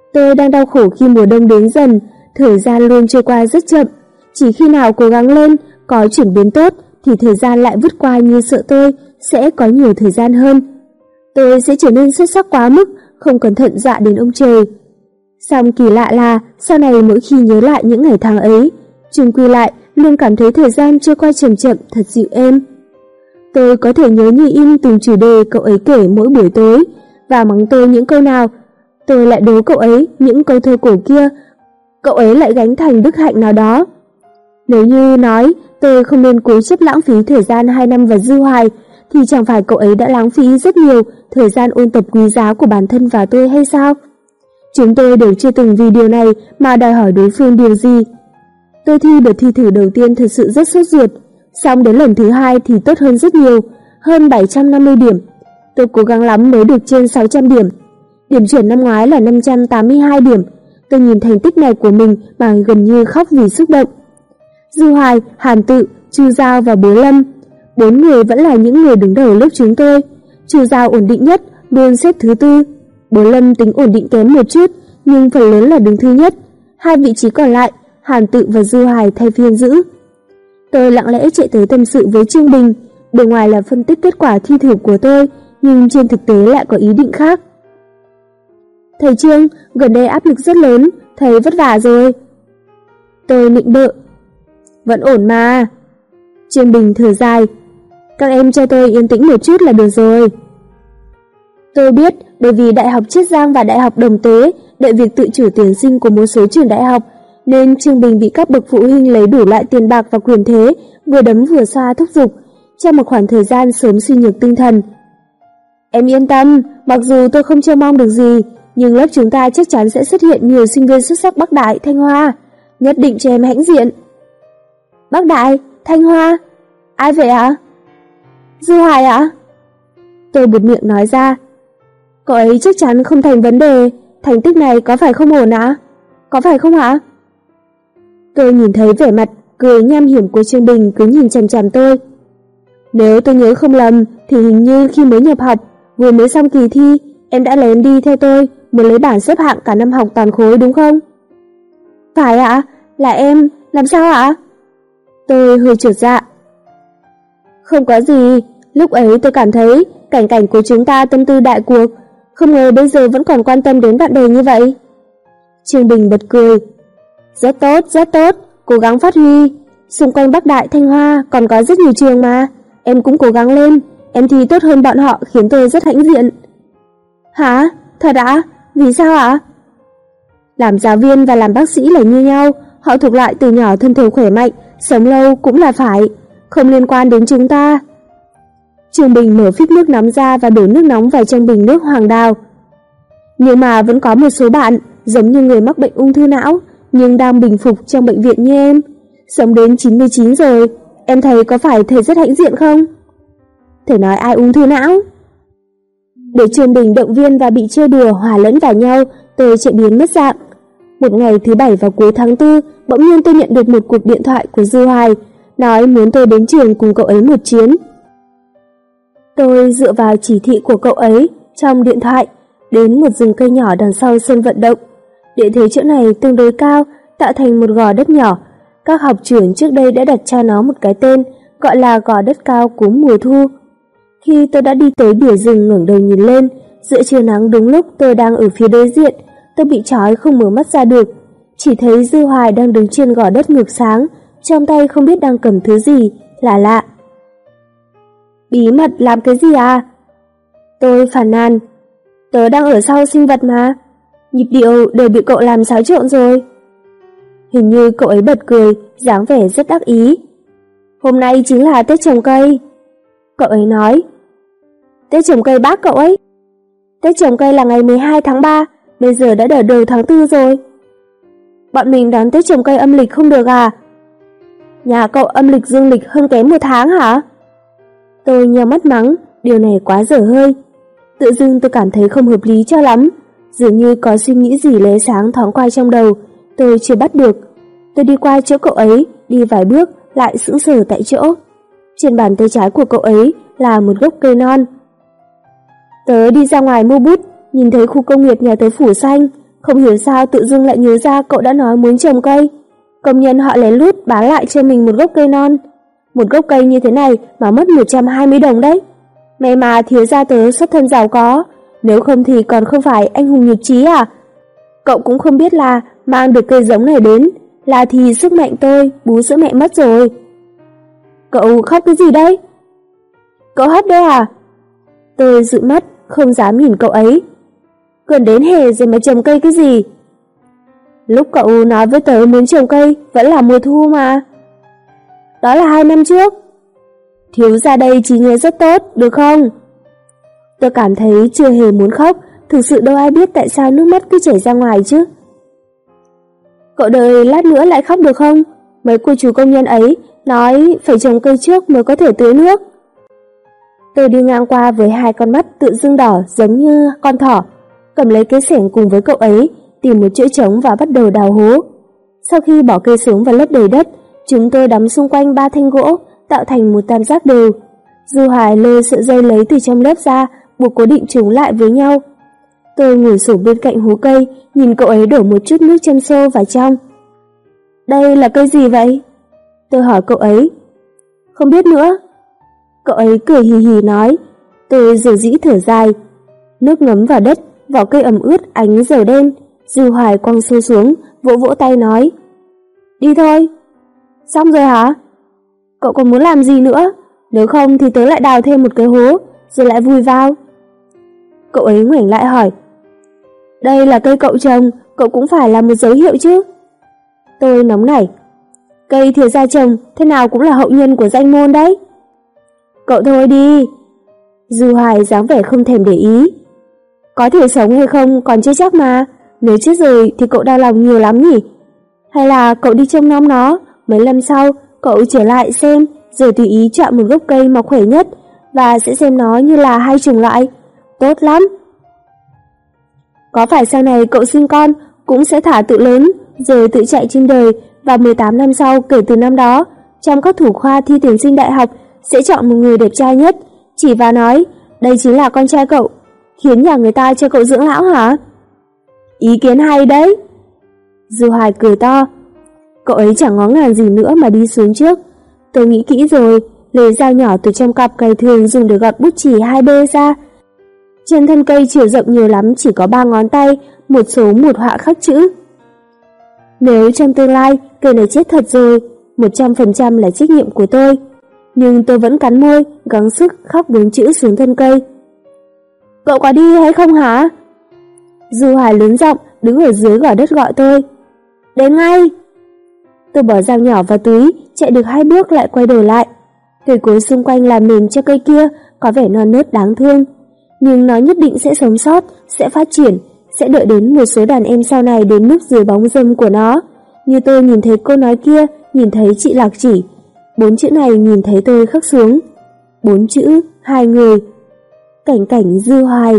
Tôi đang đau khổ khi mùa đông đến dần, thời gian luôn trôi qua rất chậm. Chỉ khi nào cố gắng lên, có chuyển biến tốt thì thời gian lại vút qua như sợ tôi sẽ có nhiều thời gian hơn. Tôi sẽ trở nên xuất sắc quá mức, không cẩn thận dọa đến ông trời. Song kỳ lạ là sau này mỗi khi nhớ lại những ngày tháng ấy, chung quy lại luôn cảm thấy thời gian trôi qua chậm chậm thật dịu êm. Tôi có thể nhớ như in từng chủ đề cậu ấy kể mỗi buổi tối và mắng tôi những câu nào. Tôi lại đố cậu ấy những câu thơ cổ kia, cậu ấy lại gánh thành đức hạnh nào đó. Nếu như nói tôi không nên cố chấp lãng phí thời gian 2 năm vào Dư Hoài, thì chẳng phải cậu ấy đã lãng phí rất nhiều thời gian ôn tập quý giá của bản thân và tôi hay sao? Chúng tôi đều chưa từng vì điều này mà đòi hỏi đối phương điều gì. Tôi thi đợt thi thử đầu tiên thực sự rất sốt ruột, xong đến lần thứ hai thì tốt hơn rất nhiều, hơn 750 điểm. Tôi cố gắng lắm mới được trên 600 điểm. Điểm chuẩn năm ngoái là 582 điểm. Tôi nhìn thành tích này của mình mà gần như khóc vì xúc động. Dư Hoài, Hàn Tự, Chu Giao và Bố Lâm, 4 người vẫn là những người đứng đầu lớp chúng tôi. Chu Giao ổn định nhất, luôn xếp thứ 4. Bố Lâm tính ổn định kém một chút, nhưng phần lớn là đứng thứ nhất. 2 vị trí còn lại, Hàn Tự và Dư Hoài thay phiên giữ. Tôi lặng lẽ chạy tới tâm sự với Trương Bình. Bề ngoài là phân tích kết quả thi thử của tôi, nhưng trên thực tế lại có ý định khác. Thầy Trương, gần đây áp lực rất lớn, thầy vất vả rồi. Tôi nịnh bợ. Vẫn ổn mà. Trương Bình thở dài. Các em cho tôi yên tĩnh một chút là được rồi. Tôi biết, bởi vì Đại học Chiết Giang và Đại học Đồng Tế đợi việc tự chủ tuyển sinh của một số trường đại học, nên Trương Bình bị các bậc phụ huynh lấy đủ loại tiền bạc và quyền thế, vừa đấm vừa xoa thúc giục, trong một khoảng thời gian sớm suy nhược tinh thần. Em yên tâm, mặc dù tôi không trông mong được gì, nhưng lớp chúng ta chắc chắn sẽ xuất hiện nhiều sinh viên xuất sắc Bắc Đại, Thanh Hoa, nhất định cho em hãnh diện. Bắc Đại, Thanh Hoa? Ai vậy ạ? Dư Hoài ạ? Tôi buột miệng nói ra. Cậu ấy chắc chắn không thành vấn đề, thành tích này có phải không ổn ạ? Có phải không ạ? Tôi nhìn thấy vẻ mặt cười nham hiểm của Trương Bình cứ nhìn chằm chằm tôi. Nếu tôi nhớ không lầm thì hình như khi mới nhập học, vừa mới xong kỳ thi, em đã lén đi theo tôi, muốn lấy bảng xếp hạng cả năm học toàn khối đúng không? Phải ạ, là em, làm sao ạ? Tôi hơi chột dạ. Không có gì, lúc ấy tôi cảm thấy cảnh của chúng ta tâm tư đại cuộc, không ngờ bây giờ vẫn còn quan tâm đến bạn bè như vậy. Trương Bình bật cười. Rất tốt, cố gắng phát huy. Xung quanh Bắc Đại, Thanh Hoa còn có rất nhiều trường mà, em cũng cố gắng lên, em thi tốt hơn bọn họ khiến tôi rất hãnh diện. Hả? Thật ạ? Vì sao ạ? Làm giáo viên và làm bác sĩ là như nhau, họ thuộc loại từ nhỏ thân thể khỏe mạnh, sống lâu cũng là phải, không liên quan đến chúng ta. Trương Bình mở phích nước nóng ra và đổ nước nóng vào trong bình nước hoàng đào. Nhưng mà vẫn có một số bạn, giống như người mắc bệnh ung thư não, nhưng đang bình phục trong bệnh viện như em, sống đến 99 rồi, em thấy có phải thầy rất hãnh diện không? Thầy nói ai ung thư não? Để Trương Bình động viên và bị trêu đùa hòa lẫn vào nhau, tôi chạy biến mất dạng. Một ngày thứ Bảy vào cuối tháng 4, bỗng nhiên tôi nhận được một cuộc điện thoại của Dư Hoài, nói muốn tôi đến trường cùng cậu ấy một chuyến. Tôi dựa vào chỉ thị của cậu ấy trong điện thoại, đến một rừng cây nhỏ đằng sau sân vận động. Địa thế chỗ này tương đối cao, tạo thành một gò đất nhỏ. Các học trưởng trước đây đã đặt cho nó một cái tên, gọi là gò đất cao cúm mùa thu. Khi tôi đã đi tới bìa rừng ngẩng đầu nhìn lên, giữa trưa nắng đúng lúc tôi đang ở phía đối diện, tôi bị trói không mở mắt ra được. Chỉ thấy Dư Hoài đang đứng trên gò đất ngược sáng, trong tay không biết đang cầm thứ gì, lạ. Bí mật làm cái gì à? Tôi phàn nàn. Tớ đang ở sau sinh vật mà, nhịp điệu đều bị cậu làm xáo trộn rồi. Hình như cậu ấy bật cười, dáng vẻ rất đắc ý. Hôm nay chính là Tết trồng cây. Cậu ấy nói. Tết trồng cây bác cậu ấy. Tết trồng cây là ngày 12 tháng 3, bây giờ đã ở đầu tháng 4 rồi. Bọn mình đón Tết trồng cây âm lịch không được à? Nhà cậu âm lịch dương lịch hơn kém 1 tháng hả? Tôi nheo mắt mắng, điều này quá dở hơi. Tự dưng tôi cảm thấy không hợp lý cho lắm, dường như có suy nghĩ gì lóe sáng thoáng qua trong đầu, tôi chưa bắt được. Tôi đi qua chỗ cậu ấy, đi vài bước, lại sững sờ tại chỗ. Trên bàn tay trái của cậu ấy là một gốc cây non. Tớ đi ra ngoài mua bút, nhìn thấy khu công nghiệp nhà tớ phủ xanh, Không hiểu sao tự dưng lại nhớ ra cậu đã nói muốn trồng cây. Công nhân họ lén lút bán lại cho mình một gốc cây non. Một gốc cây như thế này mà mất 120 đồng đấy. May mà thiếu gia tớ xuất thân giàu có, nếu không thì còn không phải anh hùng nhụt chí à? Cậu cũng không biết là mang được cây giống này đến là thì sức mạnh tôi bú sữa mẹ mất rồi. Cậu khóc cái gì đấy? Cậu hấp đấy à? Tôi dụi mắt, không dám nhìn cậu ấy. Gần đến hè rồi mà trồng cây cái gì? Lúc cậu nói với tớ muốn trồng cây vẫn là mùa thu mà. Đó là 2 năm trước. Thiếu gia đây trí nhớ rất tốt, được không? Tôi cảm thấy chưa hề muốn khóc, thực sự đâu ai biết tại sao nước mắt cứ chảy ra ngoài chứ. Cậu đợi lát nữa lại khóc được không? Mấy cô chú công nhân ấy nói phải trồng cây trước mới có thể tưới nước. Tôi đi ngang qua với 2 con mắt tự dưng đỏ giống như con thỏ, cầm lấy cái xẻng cùng với cậu ấy, tìm một chỗ trống và bắt đầu đào hố. Sau khi bỏ cây xuống và lấp đầy đất, chúng tôi đắm xung quanh 3 thanh gỗ, tạo thành một tam giác đều. Du Hải lôi sợi dây lấy từ trong lớp ra, buộc cố định chúng lại với nhau. Tôi ngồi xổm bên cạnh hố cây, nhìn cậu ấy đổ một chút nước chân xô vào trong. Đây là cây gì vậy? Tôi hỏi cậu ấy. Không biết nữa. Cậu ấy cười hì hì nói. Tôi dầu dĩ thở dài. Nước ngấm vào đất, vỏ cây ẩm ướt ánh dầu đen. Du Hoài quăng xô xuống, vỗ vỗ tay nói. Đi thôi. Xong rồi hả? Cậu còn muốn làm gì nữa? Nếu không thì tớ lại đào thêm một cái hố, rồi lại vùi vào. Cậu ấy ngoảnh lại hỏi. Đây là cây cậu trồng, cậu cũng phải là một dấu hiệu chứ. Tôi nóng nảy. Cây thiếu gia trồng, thế nào cũng là hậu nhân của danh môn đấy. Cậu thôi đi. Du Hoài dáng vẻ không thèm để ý. Có thể sống hay không còn chưa chắc mà. Nếu chết rồi thì cậu đau lòng nhiều lắm nhỉ? Hay là cậu đi trông nom nó, mấy năm sau cậu trở lại xem, rồi tùy ý chọn một gốc cây mọc khỏe nhất và sẽ xem nó như là hai chủng loại. Tốt lắm. Có phải sau này cậu sinh con cũng sẽ thả tự lớn, rồi tự chạy trên đời, và 18 năm sau kể từ năm đó, trong các thủ khoa thi tuyển sinh đại học sẽ chọn một người đẹp trai nhất, chỉ và nói đây chính là con trai cậu, khiến nhà người ta cho cậu dưỡng lão hả? Ý kiến hay đấy. Du Hoài cười to. Cậu ấy chẳng ngó ngàng gì nữa mà đi xuống trước. Tôi nghĩ kỹ rồi, lấy dao nhỏ từ trong cặp cày thường dùng để gọt bút chì 2B ra. Trên thân cây chiều rộng nhiều lắm chỉ có 3 ngón tay, một số một họa khắc chữ. Nếu trong tương lai cây này chết thật rồi, 100% là trách nhiệm của tôi. Nhưng tôi vẫn cắn môi, gắng sức khắc 4 chữ xuống thân cây. Cậu có đi hay không hả? Du Hoài lớn giọng đứng ở dưới gò đất gọi tôi. Đến ngay. Tôi bỏ dao nhỏ vào túi, chạy được 2 bước lại quay đầu lại. Cây cối xung quanh làm nền cho cây kia có vẻ non nớt đáng thương, nhưng nó nhất định sẽ sống sót, sẽ phát triển, sẽ đợi đến một số đàn em sau này đến núp dưới bóng râm của nó. Như tôi nhìn thấy cô nói kia, nhìn thấy chị Lạc Chỉ. 4 chữ này nhìn thấy tôi khắc xuống. 4 chữ, 2 người. Cảnh cảnh Du Hoài.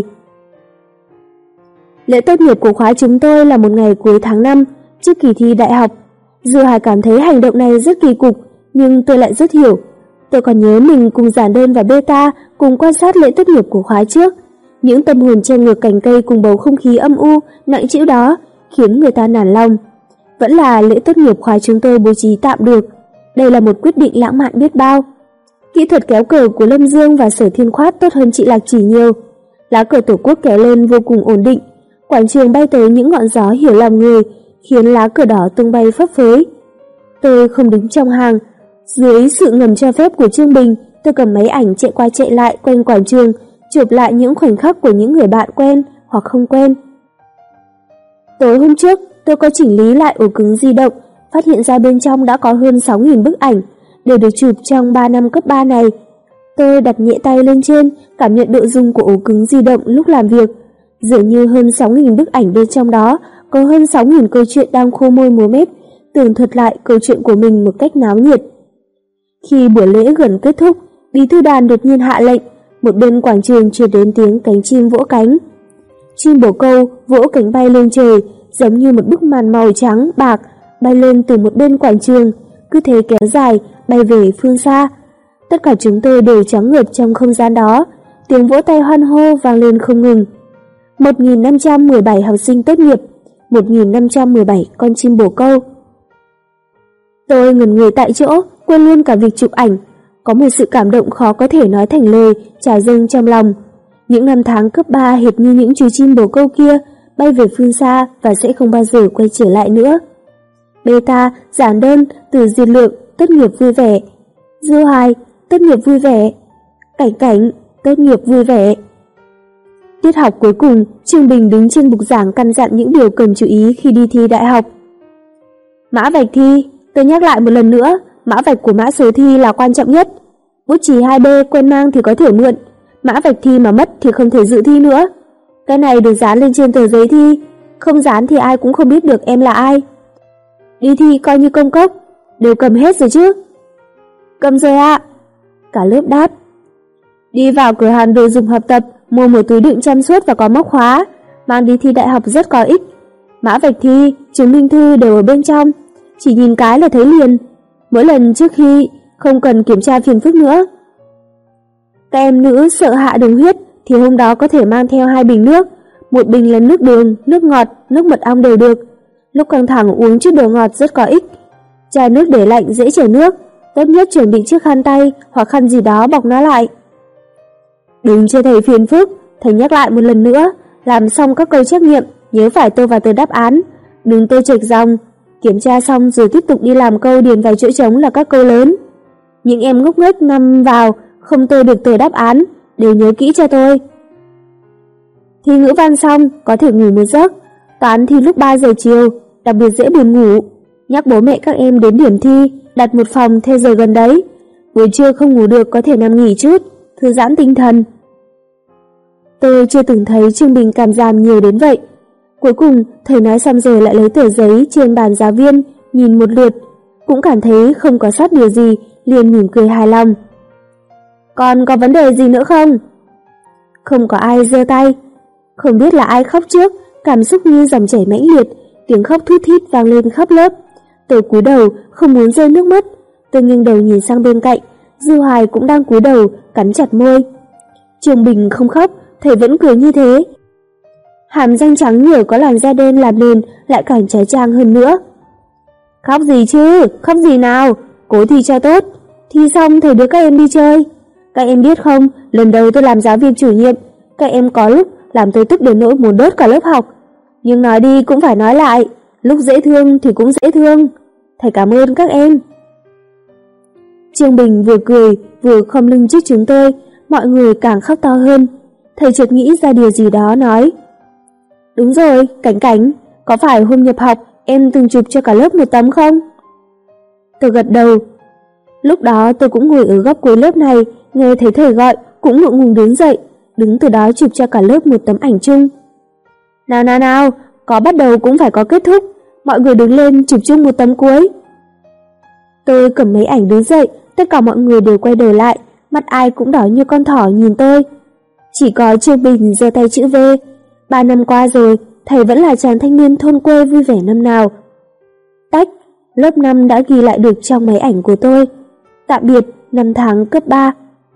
Lễ tốt nghiệp của khóa chúng tôi là một ngày cuối tháng 5, trước kỳ thi đại học. Du Hoài cảm thấy hành động này rất kỳ cục, nhưng tôi lại rất hiểu. Tôi còn nhớ mình cùng giản đơn và beta cùng quan sát lễ tốt nghiệp của khóa trước. Những tâm hồn che ngược cành cây cùng bầu không khí âm u, nặng trĩu đó, khiến người ta nản lòng. Vẫn là lễ tốt nghiệp khóa chúng tôi bố trí tạm được. Đây là một quyết định lãng mạn biết bao. Kỹ thuật kéo cờ của Lâm Dương và Sở Thiên Khoát tốt hơn chị Lạc Chỉ nhiều. Lá cờ tổ quốc kéo lên vô cùng ổn định. Quảng trường bay tới những ngọn gió hiểu lòng người, khiến lá cờ đỏ tung bay phấp phới. Tôi không đứng trong hàng. Dưới sự ngầm cho phép của Trương Bình, tôi cầm máy ảnh chạy qua chạy lại quanh quảng trường, chụp lại những khoảnh khắc của những người bạn quen hoặc không quen. Tối hôm trước, tôi có chỉnh lý lại ổ cứng di động, phát hiện ra bên trong đã có hơn 6.000 bức ảnh, đều được chụp trong 3 năm cấp 3 này. Tôi đặt nhẹ tay lên trên, cảm nhận độ rung của ổ cứng di động lúc làm việc. Dường như hơn 6.000 bức ảnh bên trong đó có hơn 6.000 câu chuyện đang khô môi múa mép, tường thuật lại câu chuyện của mình một cách náo nhiệt. Khi buổi lễ gần kết thúc, bí thư đoàn đột nhiên hạ lệnh, một bên quảng trường truyền đến tiếng cánh chim vỗ cánh. Chim bồ câu vỗ cánh bay lên trời, giống như một bức màn màu trắng bạc bay lên từ một bên quảng trường, cứ thế kéo dài bay về phương xa. Tất cả chúng tôi đều choáng ngợp trong không gian đó, tiếng vỗ tay hoan hô vang lên không ngừng. 1.517 học sinh tốt nghiệp, 1517 con chim bồ câu. Tôi ngẩn người tại chỗ, quên luôn cả việc chụp ảnh. Có một sự cảm động khó có thể nói thành lời trào dâng trong lòng. Những năm tháng cấp 3 hệt như những chú chim bồ câu kia, bay về phương xa và sẽ không bao giờ quay trở lại nữa. Beta, giản đơn, từ diệt lượng, tốt nghiệp vui vẻ. Dư Hoài, tốt nghiệp vui vẻ. Cảnh Cảnh, tốt nghiệp vui vẻ. Tiết học cuối cùng, Trương Bình đứng trên bục giảng căn dặn những điều cần chú ý khi đi thi đại học. Mã vạch thi, tôi nhắc lại một lần nữa, mã vạch của mã số thi là quan trọng nhất. Bút chì 2B quen mang thì có thể mượn, mã vạch thi mà mất thì không thể dự thi nữa. Cái này được dán lên trên tờ giấy thi, không dán thì ai cũng không biết được em là ai. Đi thi coi như công cốc, đều cầm hết rồi chứ? Cầm rồi ạ. Cả lớp đáp. Đi vào cửa hàng đồ dùng học tập, mua một túi đựng trong suốt và có móc khóa, mang đi thi đại học rất có ích. Mã vạch thi, chứng minh thư đều ở bên trong, chỉ nhìn cái là thấy liền. Mỗi lần trước khi không cần kiểm tra phiền phức nữa. Các em nữ sợ hạ đường huyết thì hôm đó có thể mang theo 2 bình nước, một bình là nước đường, nước ngọt, nước mật ong đều được. Lúc căng thẳng uống chút đồ ngọt rất có ích. Chai nước để lạnh dễ chảy nước, tốt nhất chuẩn bị chiếc khăn tay hoặc khăn gì đó bọc nó lại. Đừng cho thầy phiền phức, thầy nhắc lại một lần nữa, làm xong các câu trắc nghiệm, nhớ phải tô vào tờ đáp án, đừng tô chệch dòng. Kiểm tra xong rồi tiếp tục đi làm câu điền vào chỗ trống là các câu lớn. Những em ngốc nghếch nằm vào, không tô được tờ đáp án, đều nhớ kỹ cho tôi. Thi ngữ văn xong, có thể ngủ một giấc. Toán thi lúc 3 giờ chiều, đặc biệt dễ buồn ngủ. Nhắc bố mẹ các em đến điểm thi, đặt một phòng theo giờ gần đấy. Buổi trưa không ngủ được có thể nằm nghỉ chút, thư giãn tinh thần. Tôi chưa từng thấy Trương Bình cảm giảm nhiều đến vậy. Cuối cùng, thầy nói xong rồi lại lấy tờ giấy trên bàn giáo viên, nhìn một lượt, cũng cảm thấy không có sót điều gì, liền mỉm cười hài lòng. Còn có vấn đề gì nữa không? Không có ai giơ tay. Không biết là ai khóc trước, cảm xúc như dòng chảy mãnh liệt, tiếng khóc thút thít vang lên khắp lớp. Tôi cúi đầu, không muốn rơi nước mắt. Tôi nghiêng đầu nhìn sang bên cạnh, Dư Hoài cũng đang cúi đầu, cắn chặt môi. Trương Bình không khóc, thầy vẫn cười như thế. Hàm răng trắng nhở có làn da đen làm nền lại càng trói trang hơn nữa. Khóc gì chứ, khóc gì nào, cố thi cho tốt. Thi xong thầy đưa các em đi chơi. Các em biết không, lần đầu tôi làm giáo viên chủ nhiệm, các em có lúc làm tôi tức đến nỗi muốn đốt cả lớp học. Nhưng nói đi cũng phải nói lại, lúc dễ thương thì cũng dễ thương. Thầy cảm ơn các em. Trương Bình vừa cười vừa khom lưng trước chúng tôi, mọi người càng khóc to hơn. Thầy chợt nghĩ ra điều gì đó nói. Đúng rồi, Cảnh Cảnh, có phải hôm nhập học em từng chụp cho cả lớp một tấm không? Tôi gật đầu. Lúc đó tôi cũng ngồi ở góc cuối lớp này, nghe thấy thầy gọi, cũng ngượng ngùng đứng dậy, đứng từ đó chụp cho cả lớp một tấm ảnh chung. Nào, có bắt đầu cũng phải có kết thúc, mọi người đứng lên chụp chung một tấm cuối. Tôi cầm mấy ảnh đứng dậy, tất cả mọi người đều quay đầu lại, mắt ai cũng đỏ như con thỏ nhìn tôi. Chỉ có Trương Bình giơ tay chữ V. 3 năm qua rồi, thầy vẫn là chàng thanh niên thôn quê vui vẻ năm nào. Tách, lớp 5 đã ghi lại được trong máy ảnh của tôi. Tạm biệt, năm tháng cấp 3.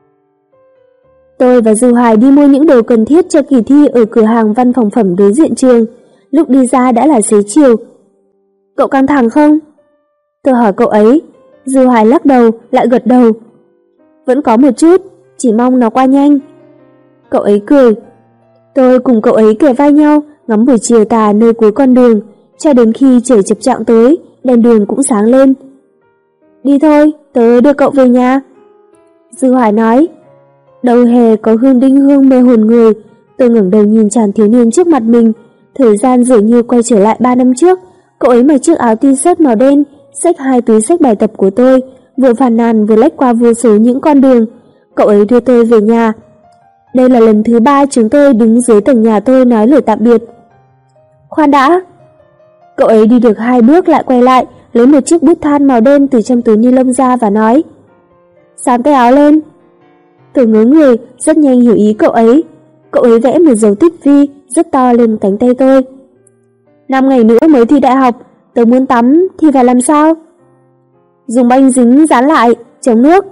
Tôi và Dư Hoài đi mua những đồ cần thiết cho kỳ thi ở cửa hàng văn phòng phẩm đối diện trường. Lúc đi ra đã là xế chiều. Cậu căng thẳng không? Tôi hỏi cậu ấy. Dư Hoài lắc đầu, lại gật đầu. Vẫn có một chút, chỉ mong nó qua nhanh. Cậu ấy cười. Tôi cùng cậu ấy kề vai nhau, ngắm buổi chiều tà nơi cuối con đường, cho đến khi trời chập choạng tối, đèn đường cũng sáng lên. Đi thôi, tớ đưa cậu về nhà. Dư Hoài nói. Đầu hè có hương đinh hương mê hồn người. Tôi ngẩng đầu nhìn chàng thiếu niên trước mặt mình. Thời gian dường như quay trở lại 3 năm trước. Cậu ấy mặc chiếc áo t-shirt màu đen, xách 2 túi xách bài tập của tôi, vừa phàn nàn vừa lách qua vô số những con đường. Cậu ấy đưa tôi về nhà. Đây là lần thứ 3 chúng tôi đứng dưới tầng nhà tôi nói lời tạm biệt. Khoan đã. Cậu ấy đi được 2 bước lại quay lại, lấy một chiếc bút than màu đen từ trong túi ni lông ra và nói. Xám tay áo lên. Tôi ngớ người, rất nhanh hiểu ý cậu ấy. Cậu ấy vẽ một dấu tích vi rất to lên cánh tay tôi. 5 ngày nữa mới thi đại học, tớ muốn tắm thì phải làm sao? Dùng băng dính dán lại, chống nước.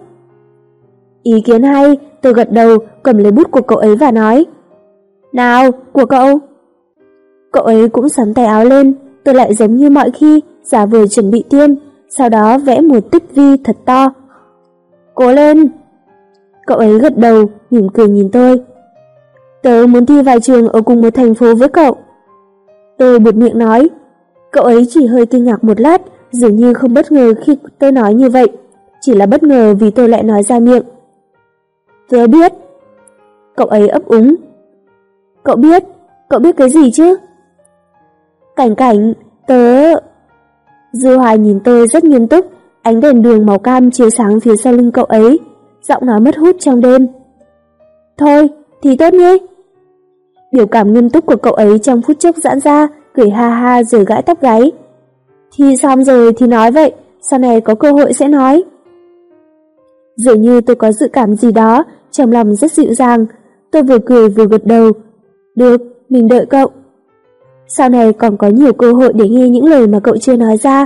Ý kiến hay, tôi gật đầu, cầm lấy bút của cậu ấy và nói. Nào, của cậu. Cậu ấy cũng sắn tay áo lên, tôi lại giống như mọi khi, giả vờ chuẩn bị tiêm, sau đó vẽ một tích vi thật to. Cố lên! Cậu ấy gật đầu, mỉm cười nhìn tôi. Tớ muốn thi vào trường ở cùng một thành phố với cậu. Tôi buột miệng nói. Cậu ấy chỉ hơi kinh ngạc một lát, dường như không bất ngờ khi tôi nói như vậy, chỉ là bất ngờ vì tôi lại nói ra miệng. Tớ biết. Cậu ấy ấp úng. Cậu biết cái gì chứ? Cảnh, tớ... Dư Hoài nhìn tôi rất nghiêm túc, ánh đèn đường màu cam chiếu sáng phía sau lưng cậu ấy, giọng nói mất hút trong đêm. Thôi, thì tốt nhé. Biểu cảm nghiêm túc của cậu ấy trong phút chốc giãn ra, cười ha ha rồi gãi tóc gáy. Thì xong rồi thì nói vậy, sau này có cơ hội sẽ nói. Dường như tôi có dự cảm gì đó, trong lòng rất dịu dàng, tôi vừa cười vừa gật đầu. Được, mình đợi cậu. Sau này còn có nhiều cơ hội để nghe những lời mà cậu chưa nói ra.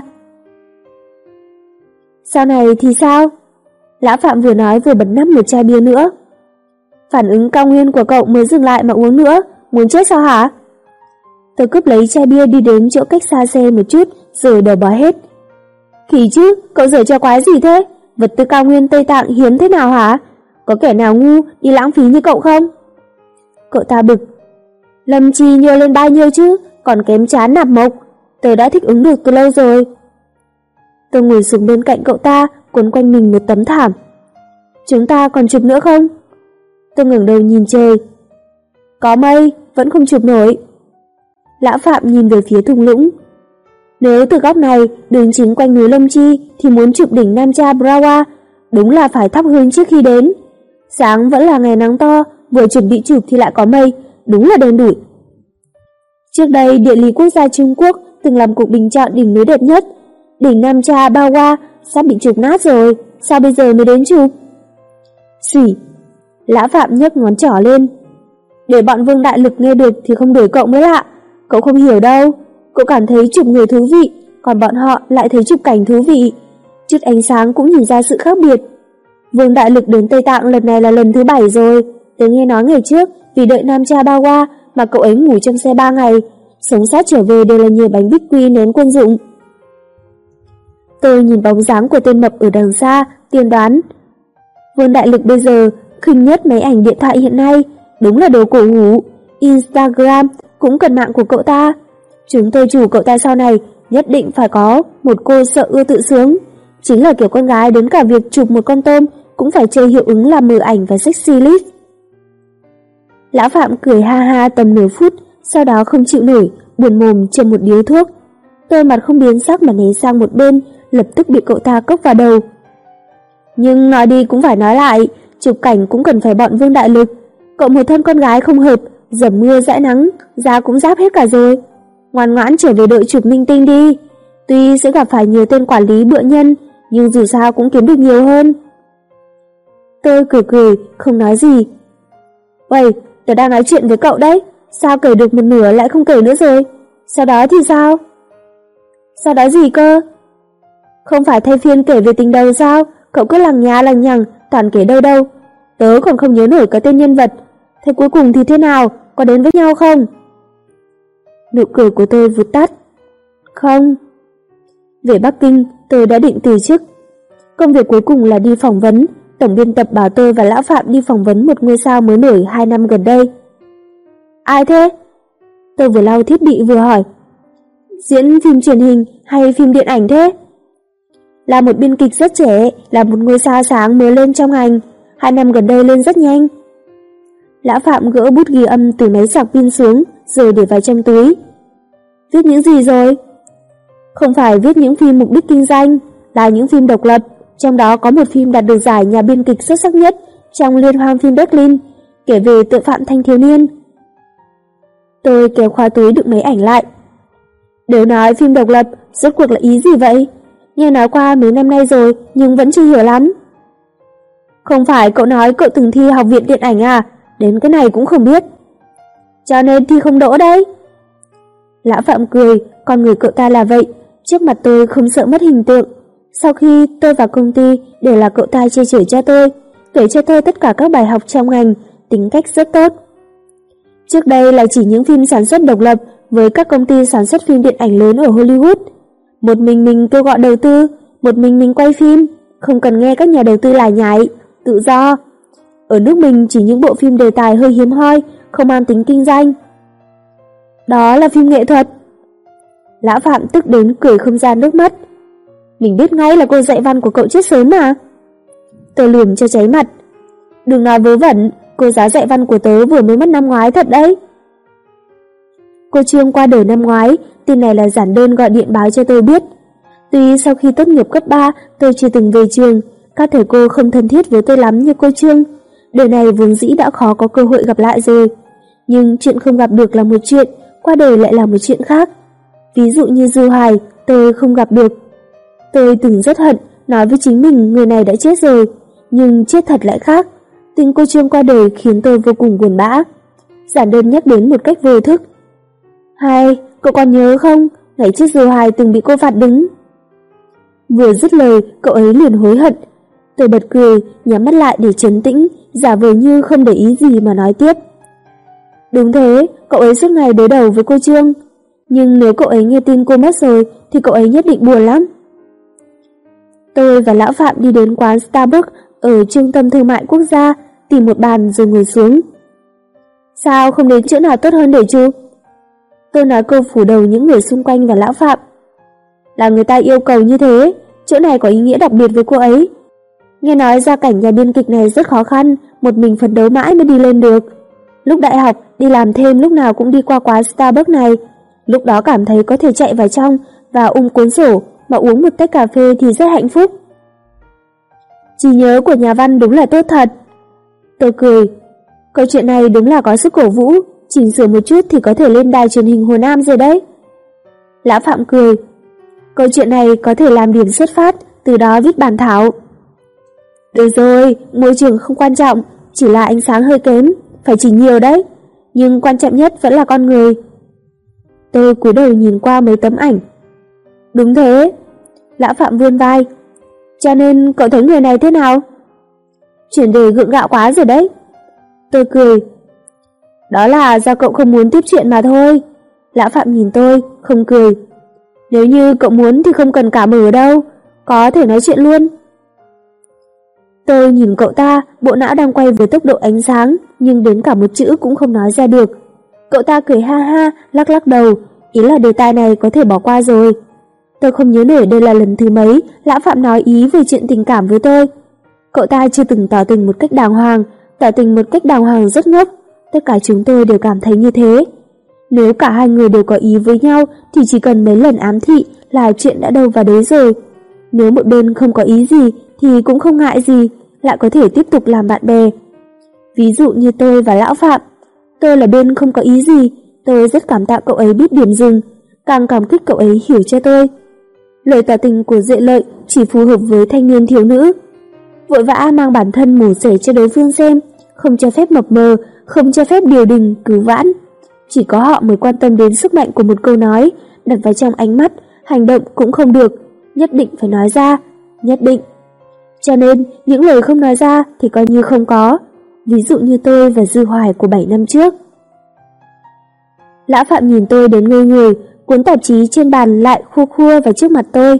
Sau này thì sao? Lão Phạm vừa nói vừa bật nắp một chai bia nữa. Phản ứng cao nguyên của cậu mới dừng lại mà uống nữa, muốn chết sao hả? Tôi cướp lấy chai bia đi đến chỗ cách xa xe một chút rồi đổ bỏ hết. Khỉ chứ, cậu giở trò quái gì thế? Vật tư cao nguyên Tây Tạng hiếm thế nào hả? Có kẻ nào ngu đi lãng phí như cậu không? Cậu ta bực. Lâm Chi nhô lên bao nhiêu chứ, còn kém chán nạp mộc. Tớ đã thích ứng được từ lâu rồi. Tôi ngồi xuống bên cạnh cậu ta, quấn quanh mình một tấm thảm. Chúng ta còn chụp nữa không? Tôi ngẩng đầu nhìn trời. Có mây, vẫn không chụp nổi. Lão Phạm nhìn về phía thung lũng. Nếu từ góc này đường chính quanh núi Lâm Chi thì muốn chụp đỉnh Nam Cha Brawa, đúng là phải thắp hương trước khi đến. Sáng vẫn là ngày nắng to, vừa chuẩn bị chụp thì lại có mây, đúng là đen đủi. Trước đây Địa lý Quốc gia Trung Quốc từng làm cuộc bình chọn đỉnh núi đẹp nhất. Đỉnh Nam Cha Brawa sắp bị chụp nát rồi, sao bây giờ mới đến chụp? Xỉ! Lão Phạm nhấc ngón trỏ lên. Để bọn Vương Đại Lực nghe được thì không đuổi cậu mới lạ. Cậu không hiểu đâu. Cậu cảm thấy chụp người thú vị, còn bọn họ lại thấy chụp cảnh thú vị. Chút ánh sáng cũng nhìn ra sự khác biệt. Vương Đại Lực đến Tây Tạng lần này là lần thứ 7 rồi. Tớ nghe nói ngày trước vì đợi Nam Cha Brawa mà cậu ấy ngủ trong xe 3 ngày, sống sót trở về đều là nhờ bánh bích quy nén quân dụng. Tôi nhìn bóng dáng của tên mập ở đằng xa, tiên đoán. Vương Đại Lực bây giờ khinh nhất máy ảnh điện thoại hiện nay, đúng là đồ cổ hủ. Instagram cũng cần mạng của cậu ta. Chúng tôi chủ cậu ta sau này nhất định phải có một cô sợ ưa tự sướng, chính là kiểu con gái đến cả việc chụp một con tôm cũng phải chơi hiệu ứng làm mờ ảnh và sexy list. Lão Phạm cười ha ha tầm nửa phút, sau đó không chịu nổi, buồn mồm châm một điếu thuốc. Tôi mặt không biến sắc mà né sang một bên, lập tức bị cậu ta cốc vào đầu. Nhưng nói đi cũng phải nói lại, chụp cảnh cũng cần phải bọn Vương Đại Lực. Cậu một thân con gái không hợp, dầm mưa dãi nắng, da cũng ráp hết cả rồi. Ngoan ngoãn trở về đội chụp minh tinh đi. Tuy sẽ gặp phải nhiều tên quản lý bựa nhân, nhưng dù sao cũng kiếm được nhiều hơn. Tôi cười, không nói gì. Vậy, tớ đang nói chuyện với cậu đấy. Sao kể được một nửa lại không kể nữa rồi? Sau đó thì sao? Sau đó gì cơ? Không phải thay phiên kể về tình đầu sao? Cậu cứ lằng nhằng, toàn kể đâu. Tớ còn không nhớ nổi cái tên nhân vật. Thế cuối cùng thì thế nào? Có đến với nhau không? Nụ cười của tôi vụt tắt. Không. Về Bắc Kinh, tôi đã định từ chức. Công việc cuối cùng là đi phỏng vấn. Tổng biên tập bảo tôi và Lão Phạm đi phỏng vấn một ngôi sao mới nổi 2 năm gần đây. Ai thế? Tôi vừa lau thiết bị vừa hỏi. Diễn phim truyền hình hay phim điện ảnh thế? Là một biên kịch rất trẻ, là một ngôi sao sáng mới lên trong ngành, 2 năm gần đây lên rất nhanh. Lão Phạm gỡ bút ghi âm từ máy sạc pin xuống, rồi để vào trong túi. Viết những gì rồi? Không phải viết những phim mục đích kinh doanh, là những phim độc lập, trong đó có một phim đạt được giải nhà biên kịch xuất sắc nhất trong liên hoan phim Berlin, kể về tội phạm thanh thiếu niên. Tôi kéo khóa túi đựng mấy ảnh lại. Đều nói phim độc lập, rốt cuộc là ý gì vậy? Nghe nói qua mấy năm nay rồi, nhưng vẫn chưa hiểu lắm. Không phải cậu nói cậu từng thi học viện điện ảnh à? Đến cái này cũng không biết. Cho nên thi không đỗ đấy. Lão Phạm cười, con người cậu ta là vậy, trước mặt tôi không sợ mất hình tượng. Sau khi tôi vào công ty đều là cậu ta che chở cho tôi, kể cho tôi tất cả các bài học trong ngành, tính cách rất tốt. Trước đây là chỉ những phim sản xuất độc lập, với các công ty sản xuất phim điện ảnh lớn ở Hollywood. Một mình kêu gọi đầu tư, một mình quay phim, không cần nghe các nhà đầu tư lải nhải, tự do. Ở nước mình chỉ những bộ phim đề tài hơi hiếm hoi, không mang tính kinh doanh. Đó là phim nghệ thuật. Lão Phạm tức đến cười không ra nước mắt. Mình biết ngay là cô dạy văn của cậu chết sớm mà. Tôi lườm cho cháy mặt. Đừng nói vớ vẩn, cô giáo dạy văn của tớ vừa mới mất năm ngoái thật đấy. Cô Trương qua đời năm ngoái, tin này là giản đơn gọi điện báo cho tôi biết. Tuy sau khi tốt nghiệp cấp 3 tôi chưa từng về trường, các thầy cô không thân thiết với tôi lắm như cô Trương. Đời này vốn dĩ đã khó có cơ hội gặp lại rồi. Nhưng chuyện không gặp được là một chuyện, qua đời lại là một chuyện khác. Ví dụ như Dư Hoài, tôi không gặp được. Tôi từng rất hận, nói với chính mình người này đã chết rồi, nhưng chết thật lại khác. Tin cô Trương qua đời khiến tôi vô cùng buồn bã. Giản đơn nhắc đến một cách vô thức. Hay, cậu còn nhớ không, ngày trước Dư Hoài từng bị cô phạt đứng. Vừa dứt lời, cậu ấy liền hối hận. Tôi bật cười, nhắm mắt lại để trấn tĩnh, giả vờ như không để ý gì mà nói tiếp. Đúng thế, cậu ấy suốt ngày đối đầu với cô Trương. Nhưng nếu cậu ấy nghe tin cô mất rồi, thì cậu ấy nhất định buồn lắm. Tôi và Lão Phạm đi đến quán Starbucks ở trung tâm thương mại quốc gia, tìm một bàn rồi ngồi xuống. Sao không đến chỗ nào tốt hơn để chụp? Tôi nói câu phủ đầu những người xung quanh và Lão Phạm. Là người ta yêu cầu như thế, chỗ này có ý nghĩa đặc biệt với cô ấy. Nghe nói gia cảnh nhà biên kịch này rất khó khăn, một mình phấn đấu mãi mới đi lên được. Lúc đại học, đi làm thêm lúc nào cũng đi qua quán Starbucks này. Lúc đó cảm thấy có thể chạy vào trong và cuốn sổ mà uống một tách cà phê thì rất hạnh phúc. Trí nhớ của nhà văn đúng là tốt thật. Tôi cười. Câu chuyện này đúng là có sức cổ vũ, chỉnh sửa một chút thì có thể lên đài truyền hình Hồ Nam rồi đấy. Lão Phạm cười. Câu chuyện này có thể làm điểm xuất phát, từ đó viết bản thảo. Được rồi, môi trường không quan trọng, chỉ là ánh sáng hơi kém, phải chỉnh nhiều đấy. Nhưng quan trọng nhất vẫn là con người. Tôi cúi đầu nhìn qua mấy tấm ảnh. Đúng thế. Lão Phạm vươn vai. Cho nên cậu thấy người này thế nào? Chuyển đề gượng gạo quá rồi đấy. Tôi cười. Đó là do cậu không muốn tiếp chuyện mà thôi. Lão Phạm nhìn tôi, không cười. Nếu như cậu muốn thì không cần cả mở đâu, có thể nói chuyện luôn. Tôi nhìn cậu ta, bộ não đang quay với tốc độ ánh sáng, nhưng đến cả một chữ cũng không nói ra được. Cậu ta cười ha ha, lắc lắc đầu, ý là đề tài này có thể bỏ qua rồi. Tôi không nhớ nổi đây là lần thứ mấy Lão Phạm nói ý về chuyện tình cảm với tôi. Cậu ta chưa từng tỏ tình một cách đàng hoàng, tỏ tình một cách đàng hoàng rất ngốc. Tất cả chúng tôi đều cảm thấy như thế. Nếu cả hai người đều có ý với nhau thì chỉ cần mấy lần ám thị là chuyện đã đâu vào đấy rồi. Nếu một bên không có ý gì thì cũng không ngại gì, lại có thể tiếp tục làm bạn bè. Ví dụ như tôi và Lão Phạm. Tôi là bên không có ý gì, tôi rất cảm tạ cậu ấy biết điểm dừng, càng cảm kích cậu ấy hiểu cho tôi. Lời tỏ tình của Duệ Lợi chỉ phù hợp với thanh niên thiếu nữ. Vội vã mang bản thân mổ xẻ cho đối phương xem, không cho phép mập mờ, không cho phép điều đình, cứu vãn. Chỉ có họ mới quan tâm đến sức mạnh của một câu nói, đặt vào trong ánh mắt, hành động cũng không được, nhất định phải nói ra, nhất định. Cho nên, những lời không nói ra thì coi như không có, ví dụ như tôi và Dư Hoài của 7 năm trước. Lão Phạm nhìn tôi đến ngây người, cuốn tạp chí trên bàn lại khua khua vào trước mặt tôi.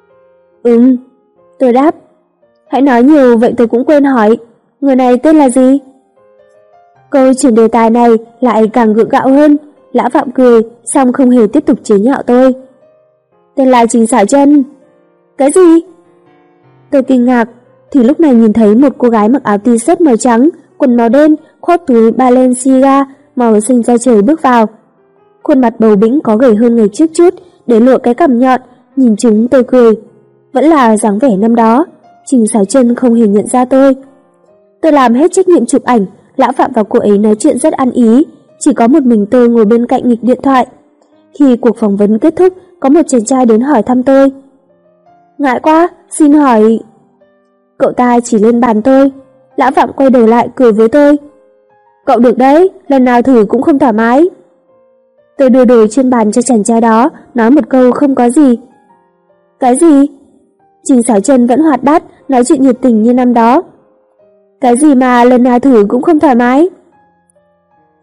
Tôi đáp. Hãy nói nhiều vậy tôi cũng quên hỏi, người này tên là gì? Câu chuyển đề tài này lại càng gượng gạo hơn. Lão Phạm cười, xong không hề tiếp tục chế nhạo tôi. Tên là Trình Xảo Chân. Cái gì? Tôi kinh ngạc, thì lúc này nhìn thấy một cô gái mặc áo t-shirt màu trắng, quần màu đen, khoác túi Balenciaga màu xanh da trời bước vào. Khuôn mặt bầu bĩnh có gầy hơn ngày trước chút, để lộ cái cằm nhọn, nhìn chúng tôi cười. Vẫn là dáng vẻ năm đó. Trình Xảo Chân không hề nhận ra tôi. Tôi làm hết trách nhiệm chụp ảnh. Lão Phạm và cô ấy nói chuyện rất ăn ý, chỉ có một mình tôi ngồi bên cạnh nghịch điện thoại. Khi cuộc phỏng vấn kết thúc, có một chàng trai đến hỏi thăm tôi. Ngại quá, xin hỏi... Cậu ta chỉ lên bàn tôi. Lão Phạm quay đầu lại cười với tôi. Cậu được đấy, lần nào thử cũng không thoải mái. Tôi đưa đồ trên bàn cho chàng trai đó, nói một câu không có gì. Cái gì? Trình Xảo Chân vẫn hoạt bát, nói chuyện nhiệt tình như năm đó. Cái gì mà lần nào thử cũng không thoải mái?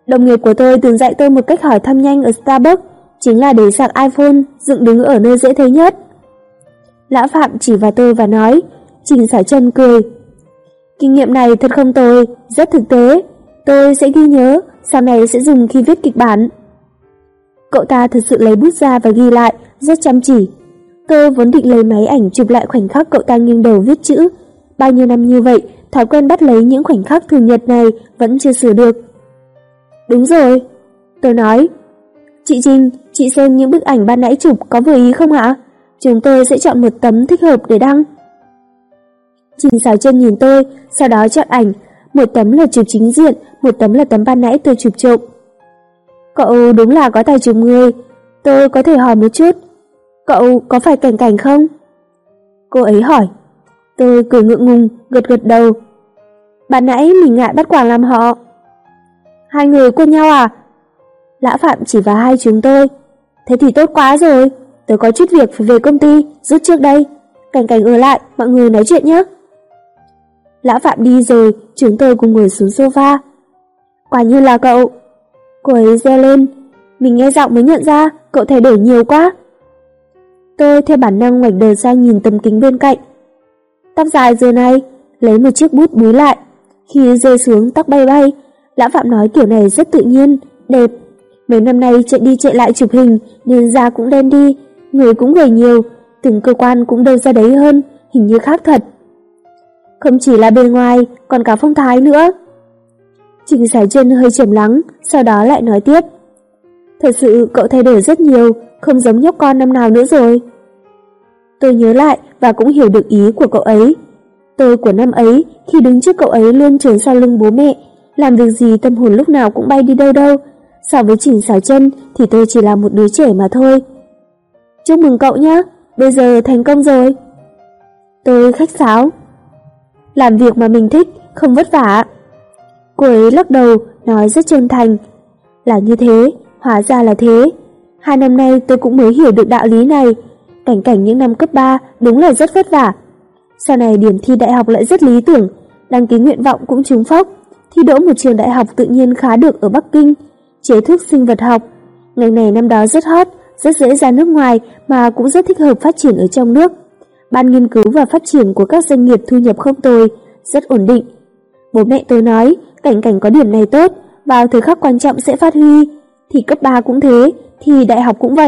Đồng nghiệp của tôi từng dạy tôi một cách hỏi thăm nhanh ở Starbucks, chính là để sạc iPhone dựng đứng ở nơi dễ thấy nhất. Lã Phạm chỉ vào tôi và nói. Trình Sảo Chân cười. Kinh nghiệm này thật không tồi, rất thực tế. Tôi sẽ ghi nhớ, sau này sẽ dùng khi viết kịch bản. Cậu ta thật sự lấy bút ra và ghi lại, rất chăm chỉ. Tôi vốn định lấy máy ảnh chụp lại khoảnh khắc cậu ta nghiêng đầu viết chữ. Bao nhiêu năm như vậy, thói quen bắt lấy những khoảnh khắc thường nhật này vẫn chưa sửa được. Đúng rồi, tôi nói. Chị Trình, chị xem những bức ảnh ban nãy chụp có vừa ý không ạ? Chúng tôi sẽ chọn một tấm thích hợp để đăng. Trình Sảo Chân nhìn tôi, sau đó chọn ảnh. Một tấm là chụp chính diện, một tấm là tấm ban nãy tôi chụp trộm. Cậu đúng là có tài chụp người. Tôi có thể hỏi một chút, cậu có phải Cảnh Cảnh không? Cô ấy hỏi. Tôi cười ngượng ngùng, gật đầu. Ban nãy mình ngại bắt quàng làm họ. Hai người quen nhau à? Lã Phạm chỉ vào hai chúng tôi. Thế thì tốt quá rồi. Tôi có chút việc phải về công ty, rút trước đây. Cảnh Cảnh ở lại, mọi người nói chuyện nhé. Lã Phạm đi rồi, chúng tôi cùng ngồi xuống sofa. Quả như là cậu. Cô ấy reo lên. Mình nghe giọng mới nhận ra, cậu thay đổi nhiều quá. Tôi theo bản năng ngoảnh đầu sang nhìn tấm kính bên cạnh. Tóc dài giờ này, lấy một chiếc bút búi lại. Khi rơi xuống tóc bay bay, Lã Phạm nói kiểu này rất tự nhiên, đẹp. Mấy năm nay chạy đi chạy lại chụp hình nên da cũng đen đi, người cũng gầy nhiều, từng cơ quan cũng đâu ra đấy hơn, hình như khác thật. Không chỉ là bề ngoài, còn cả phong thái nữa. Trình Sảo Chân hơi trầm lắng, sau đó lại nói tiếp. Thật sự cậu thay đổi rất nhiều, không giống nhóc con năm nào nữa rồi. Tôi nhớ lại và cũng hiểu được ý của cậu ấy. Tôi của năm ấy, khi đứng trước cậu ấy luôn trốn sau lưng bố mẹ, làm việc gì tâm hồn lúc nào cũng bay đi đâu đâu. So với Trình Sảo Chân thì tôi chỉ là một đứa trẻ mà thôi. Chúc mừng cậu nhé, bây giờ thành công rồi. Tôi khách sáo. Làm việc mà mình thích, không vất vả. Cô ấy lắc đầu, nói rất chân thành. Là như thế, hóa ra là thế. 2 năm nay tôi cũng mới hiểu được đạo lý này. Cảnh Cảnh những năm cấp 3 đúng là rất vất vả. Sau này điểm thi đại học lại rất lý tưởng, đăng ký nguyện vọng cũng trúng phóc, thi đỗ một trường đại học tự nhiên khá được ở Bắc Kinh, chế thuốc sinh vật học. Ngành này năm đó rất hot, rất dễ ra nước ngoài mà cũng rất thích hợp phát triển ở trong nước. Ban nghiên cứu và phát triển của các doanh nghiệp thu nhập không tồi, rất ổn định. Bố mẹ tôi nói, Cảnh Cảnh có điểm này tốt, vào thời khắc quan trọng sẽ phát huy, thì cấp 3 cũng thế, thì đại học cũng vậy.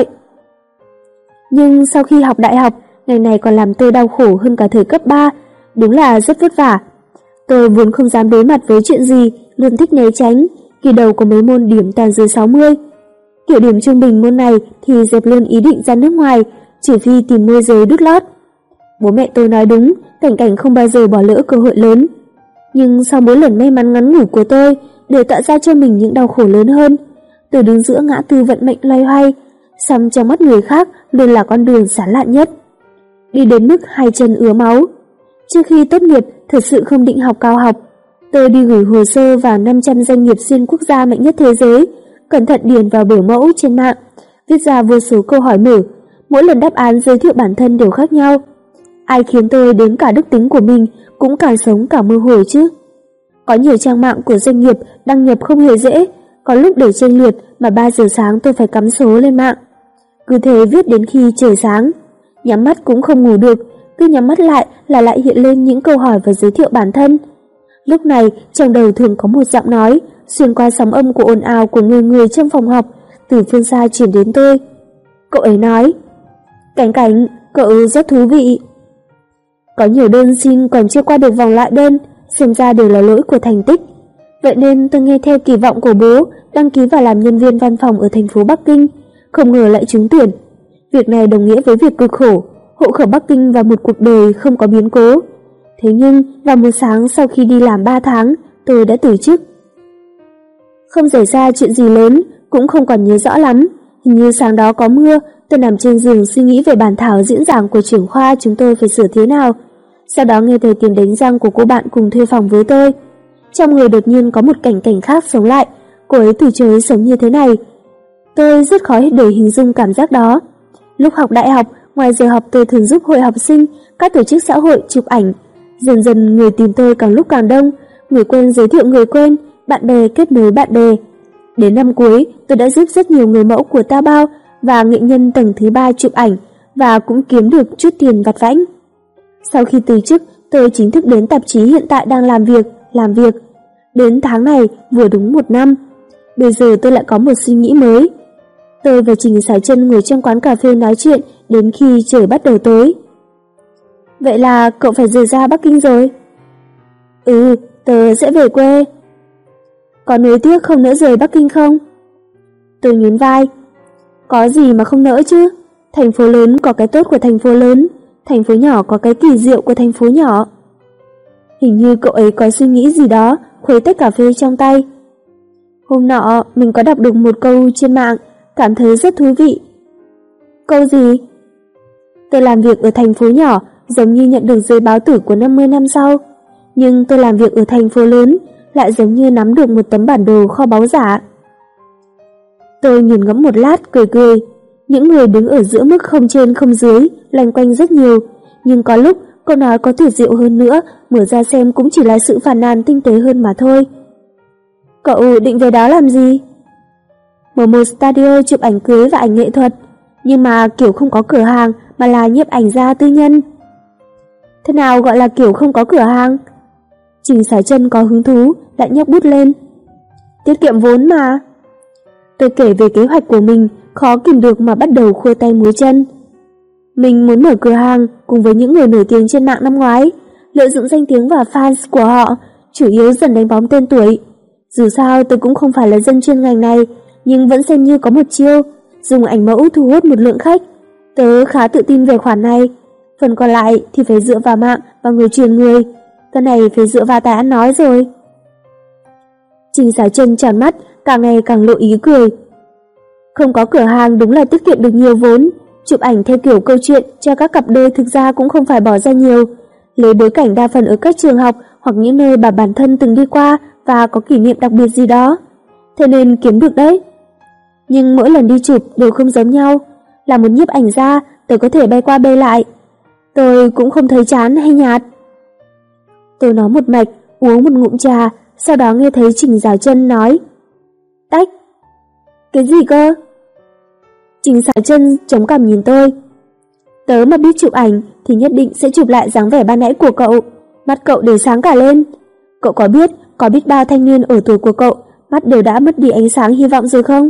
Nhưng sau khi học đại học, ngành này còn làm tôi đau khổ hơn cả thời cấp 3, đúng là rất vất vả. Tôi vốn không dám đối mặt với chuyện gì, luôn thích né tránh, kỳ đầu có mấy môn điểm toàn dưới 60. Kiểu điểm trung bình môn này thì dẹp luôn ý định ra nước ngoài, trừ phi tìm môi giới đút lót. Bố mẹ tôi nói đúng, Cảnh Cảnh không bao giờ bỏ lỡ cơ hội lớn. Nhưng sau mỗi lần may mắn ngắn ngủi của tôi, đều tạo ra cho mình những đau khổ lớn hơn. Tôi đứng giữa ngã tư vận mệnh loay hoay, song trong mắt người khác luôn là con đường sáng lạn nhất. Đi đến mức hai chân ứa máu. Trước khi tốt nghiệp, thật sự không định học cao học. Tôi đi gửi hồ sơ vào 500 doanh nghiệp xuyên quốc gia mạnh nhất thế giới, cẩn thận điền vào biểu mẫu trên mạng, viết ra vô số câu hỏi mở. Mỗi lần đáp án giới thiệu bản thân đều khác nhau. Ai khiến tôi đến cả đức tính của mình cũng càng sống cả mơ hồ chứ. Có nhiều trang mạng của doanh nghiệp đăng nhập không hề dễ, có lúc để trên lượt mà 3 giờ sáng tôi phải cắm số lên mạng. Cứ thế viết đến khi trời sáng, nhắm mắt cũng không ngủ được, cứ nhắm mắt lại là lại hiện lên những câu hỏi và giới thiệu bản thân. Lúc này trong đầu thường có một giọng nói xuyên qua sóng âm của ồn ào của người người trong phòng học, từ phương xa truyền đến tôi. Cậu ấy nói, Cảnh Cảnh, cậu rất thú vị. Có nhiều đơn xin còn chưa qua được vòng loại đơn, xem ra đều là lỗi của thành tích. Vậy nên tôi nghe theo kỳ vọng của bố, đăng ký vào làm nhân viên văn phòng ở thành phố Bắc Kinh, không ngờ lại trúng tuyển. Việc này đồng nghĩa với việc cực khổ, hộ khẩu Bắc Kinh và một cuộc đời không có biến cố. Thế nhưng vào một sáng sau khi đi làm 3 tháng, tôi đã từ chức. Không xảy ra chuyện gì lớn, cũng không còn nhớ rõ lắm. Hình như sáng đó có mưa, tôi nằm trên giường suy nghĩ về bản thảo diễn giảng của trưởng khoa chúng tôi phải sửa thế nào. Sau đó nghe thấy tiếng đánh răng của cô bạn cùng thuê phòng với tôi. Trong người đột nhiên có một cảnh cảnh khác sống lại, cô ấy từ chối sống như thế này. Tôi rất khó để hình dung cảm giác đó. Lúc học đại học, ngoài giờ học tôi thường giúp hội học sinh, các tổ chức xã hội chụp ảnh. Dần dần người tìm tôi càng lúc càng đông, người quen giới thiệu người quen, bạn bè kết nối bạn bè. Đến năm cuối, tôi đã giúp rất nhiều người mẫu của Taobao và nghệ nhân tầng thứ 3 chụp ảnh và cũng kiếm được chút tiền vặt vãnh. Sau khi từ chức, tôi chính thức đến tạp chí hiện tại đang làm việc. Đến tháng này vừa đúng 1 năm. Bây giờ tôi lại có một suy nghĩ mới. Tôi và Trình Sải Chân ngồi trong quán cà phê nói chuyện đến khi trời bắt đầu tối. Vậy là cậu phải rời ra Bắc Kinh rồi? Ừ, tớ sẽ về quê. Có nuối tiếc không nỡ rời Bắc Kinh không? Tôi nhún vai. Có gì mà không nỡ chứ? Thành phố lớn có cái tốt của thành phố lớn, thành phố nhỏ có cái kỳ diệu của thành phố nhỏ. Hình như cậu ấy có suy nghĩ gì đó, khuấy tách cà phê trong tay. Hôm nọ mình có đọc được một câu trên mạng, cảm thấy rất thú vị. Câu gì? Tôi làm việc ở thành phố nhỏ giống như nhận được giấy báo tử của 50 năm sau, nhưng tôi làm việc ở thành phố lớn lại giống như nắm được một tấm bản đồ kho báu giả. Tôi nhìn ngẫm một lát cười. Những người đứng ở giữa mức không trên không dưới loanh quanh rất nhiều, nhưng có lúc câu nói có tuyệt diệu hơn nữa, mở ra xem cũng chỉ là sự phàn nàn tinh tế hơn mà thôi. Cậu định về đó làm gì? Mở một studio chụp ảnh cưới và ảnh nghệ thuật, nhưng mà kiểu không có cửa hàng mà là nhiếp ảnh gia tư nhân. Thế nào gọi là kiểu không có cửa hàng? Trình Sải Chân có hứng thú, lại nhấc bút lên. Tiết kiệm vốn mà. Tôi kể về kế hoạch của mình, khó kìm được mà bắt đầu khua tay múa chân. Mình muốn mở cửa hàng cùng với những người nổi tiếng trên mạng năm ngoái, lợi dụng danh tiếng và fans của họ, chủ yếu dần đánh bóng tên tuổi. Dù sao tôi cũng không phải là dân chuyên ngành này, nhưng vẫn xem như có một chiêu, dùng ảnh mẫu thu hút một lượng khách. Tớ khá tự tin về khoản này. Phần còn lại thì phải dựa vào mạng và người truyền người. Cái này phải dựa vào tài ăn nói rồi. Trình Sải Chân tròn mắt, càng ngày càng lộ ý cười. Không có cửa hàng đúng là tiết kiệm được nhiều vốn. Chụp ảnh theo kiểu câu chuyện cho các cặp đôi thực ra cũng không phải bỏ ra nhiều. Lấy bối cảnh đa phần ở các trường học hoặc những nơi mà bản thân từng đi qua và có kỷ niệm đặc biệt gì đó. Thế nên kiếm được đấy. Nhưng mỗi lần đi chụp đều không giống nhau. Là một nhiếp ảnh gia, tôi có thể bay qua bay lại. Tôi cũng không thấy chán hay nhạt. Tôi nói một mạch, uống một ngụm trà, sau đó nghe thấy Trình Sải Chân nói. Tách. Cái gì cơ? Trình Sải Chân chống cằm nhìn tôi. Tớ mà biết chụp ảnh thì nhất định sẽ chụp lại dáng vẻ ban nãy của cậu, mắt cậu đều sáng cả lên. Cậu có biết bao thanh niên ở tuổi của cậu mắt đều đã mất đi ánh sáng hy vọng rồi không?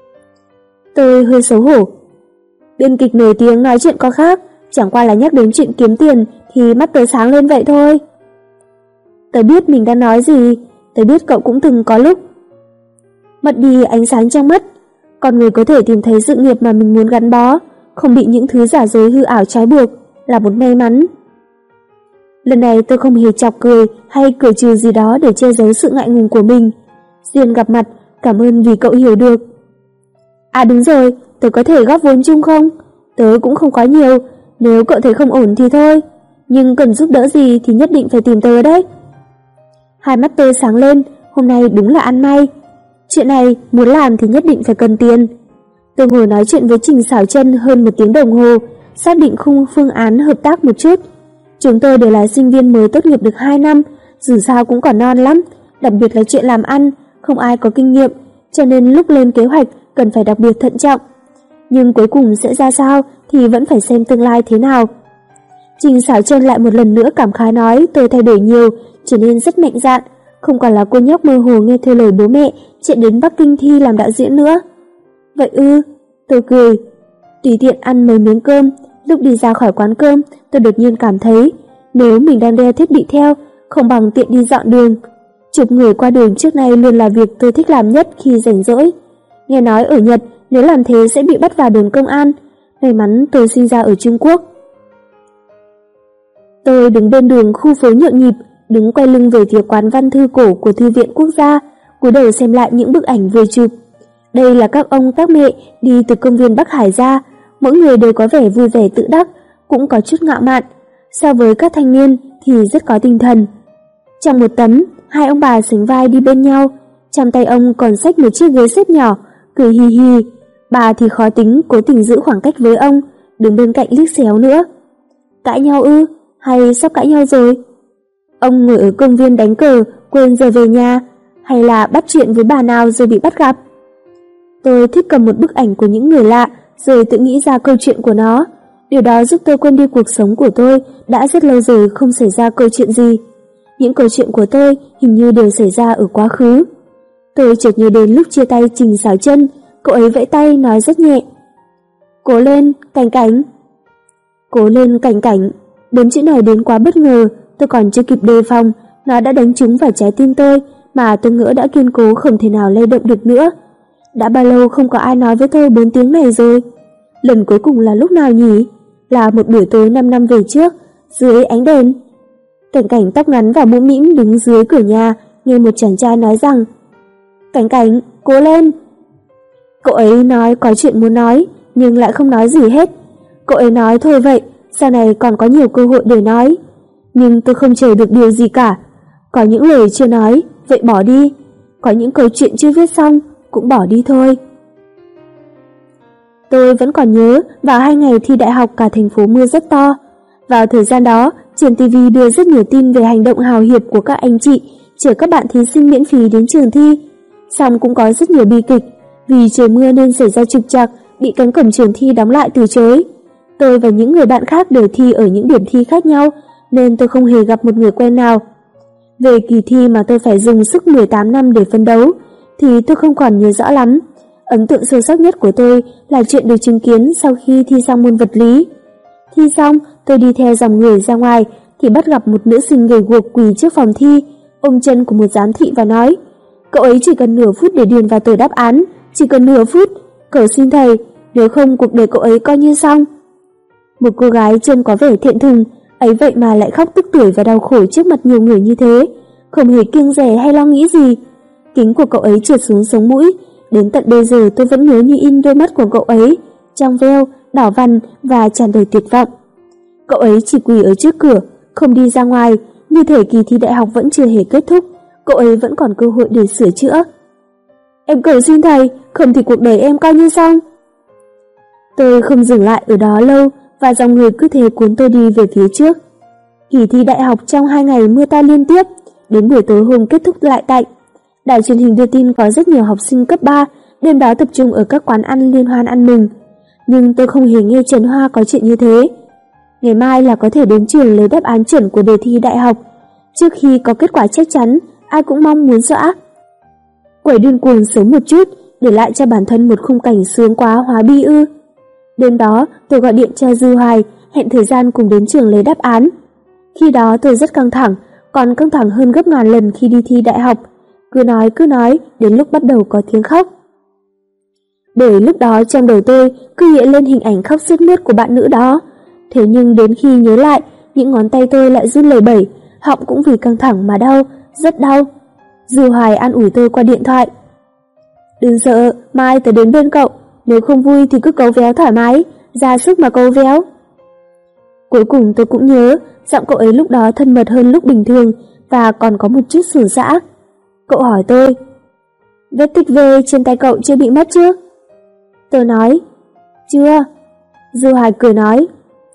Tôi hơi xấu hổ. Biên kịch nổi tiếng nói chuyện có khác, chẳng qua là nhắc đến chuyện kiếm tiền thì mắt tớ sáng lên vậy thôi. Tớ biết mình đang nói gì, tớ biết cậu cũng từng có lúc mất đi ánh sáng trong mắt. Con người có thể tìm thấy sự nghiệp mà mình muốn gắn bó, không bị những thứ giả dối hư ảo trói buộc, là một may mắn. Lần này tôi không hề chọc cười hay cười trừ gì đó để che giấu sự ngại ngùng của mình. Duyên gặp mặt, cảm ơn vì cậu hiểu được. À đúng rồi, tớ có thể góp vốn chung không? Tớ cũng không có nhiều, nếu cậu thấy không ổn thì thôi, nhưng cần giúp đỡ gì thì nhất định phải tìm tớ đấy. Hai mắt tôi sáng lên, hôm nay đúng là ăn may. Chuyện này muốn làm thì nhất định phải cần tiền. Tôi ngồi nói chuyện với Trình Sải Chân hơn 1 tiếng đồng hồ, xác định khung phương án hợp tác một chút. Chúng tôi đều là sinh viên mới tốt nghiệp được 2 năm, dù sao cũng còn non lắm, đặc biệt là chuyện làm ăn, không ai có kinh nghiệm, cho nên lúc lên kế hoạch cần phải đặc biệt thận trọng. Nhưng cuối cùng sẽ ra sao thì vẫn phải xem tương lai thế nào. Trình Sải Chân lại một lần nữa cảm khái nói tôi thay đổi nhiều, trở nên rất mạnh dạn, không còn là cô nhóc mơ hồ nghe theo lời bố mẹ chạy đến Bắc Kinh thi làm đạo diễn nữa. Vậy ư? Tôi cười. Tùy tiện ăn mấy miếng cơm, lúc đi ra khỏi quán cơm, tôi đột nhiên cảm thấy nếu mình đang đeo thiết bị theo, không bằng tiện đi dọn đường. Chụp người qua đường trước nay luôn là việc tôi thích làm nhất khi rảnh rỗi. Nghe nói ở Nhật nếu làm thế sẽ bị bắt vào đồn công an. May mắn tôi sinh ra ở Trung Quốc. Tôi đứng bên đường khu phố nhộn nhịp, đứng quay lưng về phía quán văn thư cổ của Thư viện Quốc gia, cúi đầu xem lại những bức ảnh vừa chụp. Đây là các ông các mẹ đi từ công viên Bắc Hải ra, mỗi người đều có vẻ vui vẻ tự đắc, cũng có chút ngạo mạn. So với các thanh niên thì rất có tinh thần. Trong một tấm, hai ông bà sánh vai đi bên nhau, trong tay ông còn xách một chiếc ghế xếp nhỏ, cười hì hì. Bà thì khó tính, cố tình giữ khoảng cách với ông, đứng bên cạnh liếc xéo nữa. Cãi nhau ư? Hay sắp cãi nhau rồi? Ông ngồi ở công viên đánh cờ, quên giờ về nhà, hay là bắt chuyện với bà nào rồi bị bắt gặp? Tôi thích cầm một bức ảnh của những người lạ rồi tự nghĩ ra câu chuyện của nó. Điều đó giúp tôi quên đi cuộc sống của tôi đã rất lâu rồi không xảy ra câu chuyện gì. Những câu chuyện của tôi hình như đều xảy ra ở quá khứ. Tôi chợt nhớ đến lúc chia tay Trình Sáo Chân, cậu ấy vẫy tay nói rất nhẹ: "Cố lên, Cảnh Cảnh." Cố lên, Cảnh Cảnh. Bốn chữ này đến quá bất ngờ, tôi còn chưa kịp đề phòng, nó đã đánh trúng vào trái tim tôi mà tôi ngỡ đã kiên cố không thể nào lay động được nữa. Đã bao lâu không có ai nói với tôi 4 tiếng này rồi? Lần cuối cùng là lúc nào nhỉ? Là một buổi tối 5 năm về trước, dưới ánh đèn. Cảnh Cảnh tóc ngắn và mũm mĩm đứng dưới cửa nhà, nghe một chàng trai nói rằng: "Cảnh Cảnh, cố lên." Cậu ấy nói có chuyện muốn nói, nhưng lại không nói gì hết. Cậu ấy nói thôi vậy, sau này còn có nhiều cơ hội để nói. Nhưng tôi không chờ được điều gì cả. Có những lời chưa nói, vậy bỏ đi. Có những câu chuyện chưa viết xong, cũng bỏ đi thôi. Tôi vẫn còn nhớ, vào 2 ngày thi đại học cả thành phố mưa rất to. Vào thời gian đó, trên TV đưa rất nhiều tin về hành động hào hiệp của các anh chị chở các bạn thí sinh miễn phí đến trường thi. Song cũng có rất nhiều bi kịch, vì trời mưa nên xảy ra trục trặc, bị cánh cổng trường thi đóng lại từ chối. Tôi và những người bạn khác đều thi ở những điểm thi khác nhau, nên tôi không hề gặp một người quen nào. Về kỳ thi mà tôi phải dùng sức 18 năm để phấn đấu, thì tôi không còn nhớ rõ lắm. Ấn tượng sâu sắc nhất của tôi là chuyện được chứng kiến sau khi thi xong môn vật lý. Thi xong, tôi đi theo dòng người ra ngoài, thì bắt gặp một nữ sinh gầy guộc quỳ trước phòng thi, ôm chân của một giám thị và nói: "Cậu ấy chỉ cần nửa phút để điền vào tờ đáp án, chỉ cần nửa phút, cầu xin thầy, nếu không cuộc đời cậu ấy coi như xong." Một cô gái trông có vẻ thẹn thùng, ấy vậy mà lại khóc tức tưởi và đau khổ trước mặt nhiều người như thế, không hề kiêng dè hay lo nghĩ gì. Kính của cậu ấy trượt xuống sống mũi, đến tận bây giờ tôi vẫn nhớ như in đôi mắt của cậu ấy, trong veo, đỏ vằn và tràn đầy tuyệt vọng. Cậu ấy chỉ quỳ ở trước cửa, không đi ra ngoài, như thể kỳ thi đại học vẫn chưa hề kết thúc, cậu ấy vẫn còn cơ hội để sửa chữa. "Em cầu xin thầy, không thì cuộc đời em coi như xong." Tôi không dừng lại ở đó lâu, và dòng người cứ thế cuốn tôi đi về phía trước. Kỳ thi đại học trong 2 ngày mưa to liên tiếp, đến buổi tối hôm kết thúc lại tạnh. Đài truyền hình đưa tin có rất nhiều học sinh cấp 3 đêm đó tập trung ở các quán ăn liên hoan ăn mừng. Nhưng tôi không hề nghe Trần Hoa có chuyện như thế. Ngày mai là có thể đến trường lấy đáp án chuẩn của đề thi đại học. Trước khi có kết quả chắc chắn, ai cũng mong muốn dõa quẩy điên cuồng sớm một chút, để lại cho bản thân một khung cảnh sướng quá hóa bi ư. Đêm đó, tôi gọi điện cho Dư Hoài, hẹn thời gian cùng đến trường lấy đáp án. Khi đó tôi rất căng thẳng, còn căng thẳng hơn gấp ngàn lần khi đi thi đại học. Cứ nói, đến lúc bắt đầu có tiếng khóc. Bởi lúc đó trong đầu tôi cứ hiện lên hình ảnh khóc sướt mướt của bạn nữ đó. Thế nhưng đến khi nhớ lại, những ngón tay tôi lại run lẩy bẩy, họng cũng vì căng thẳng mà đau, rất đau. Dư Hoài an ủi tôi qua điện thoại: "Đừng sợ, mai tớ đến bên cậu, nếu không vui thì cứ cấu véo thoải mái, ra sức mà cấu véo." Cuối cùng tôi cũng nhớ, giọng cậu ấy lúc đó thân mật hơn lúc bình thường và còn có một chút sủa sã. Cậu hỏi tôi: "Vết tích V trên tay cậu chưa bị mất chứ?" Tôi nói: "Chưa." Dư Hoài cười nói: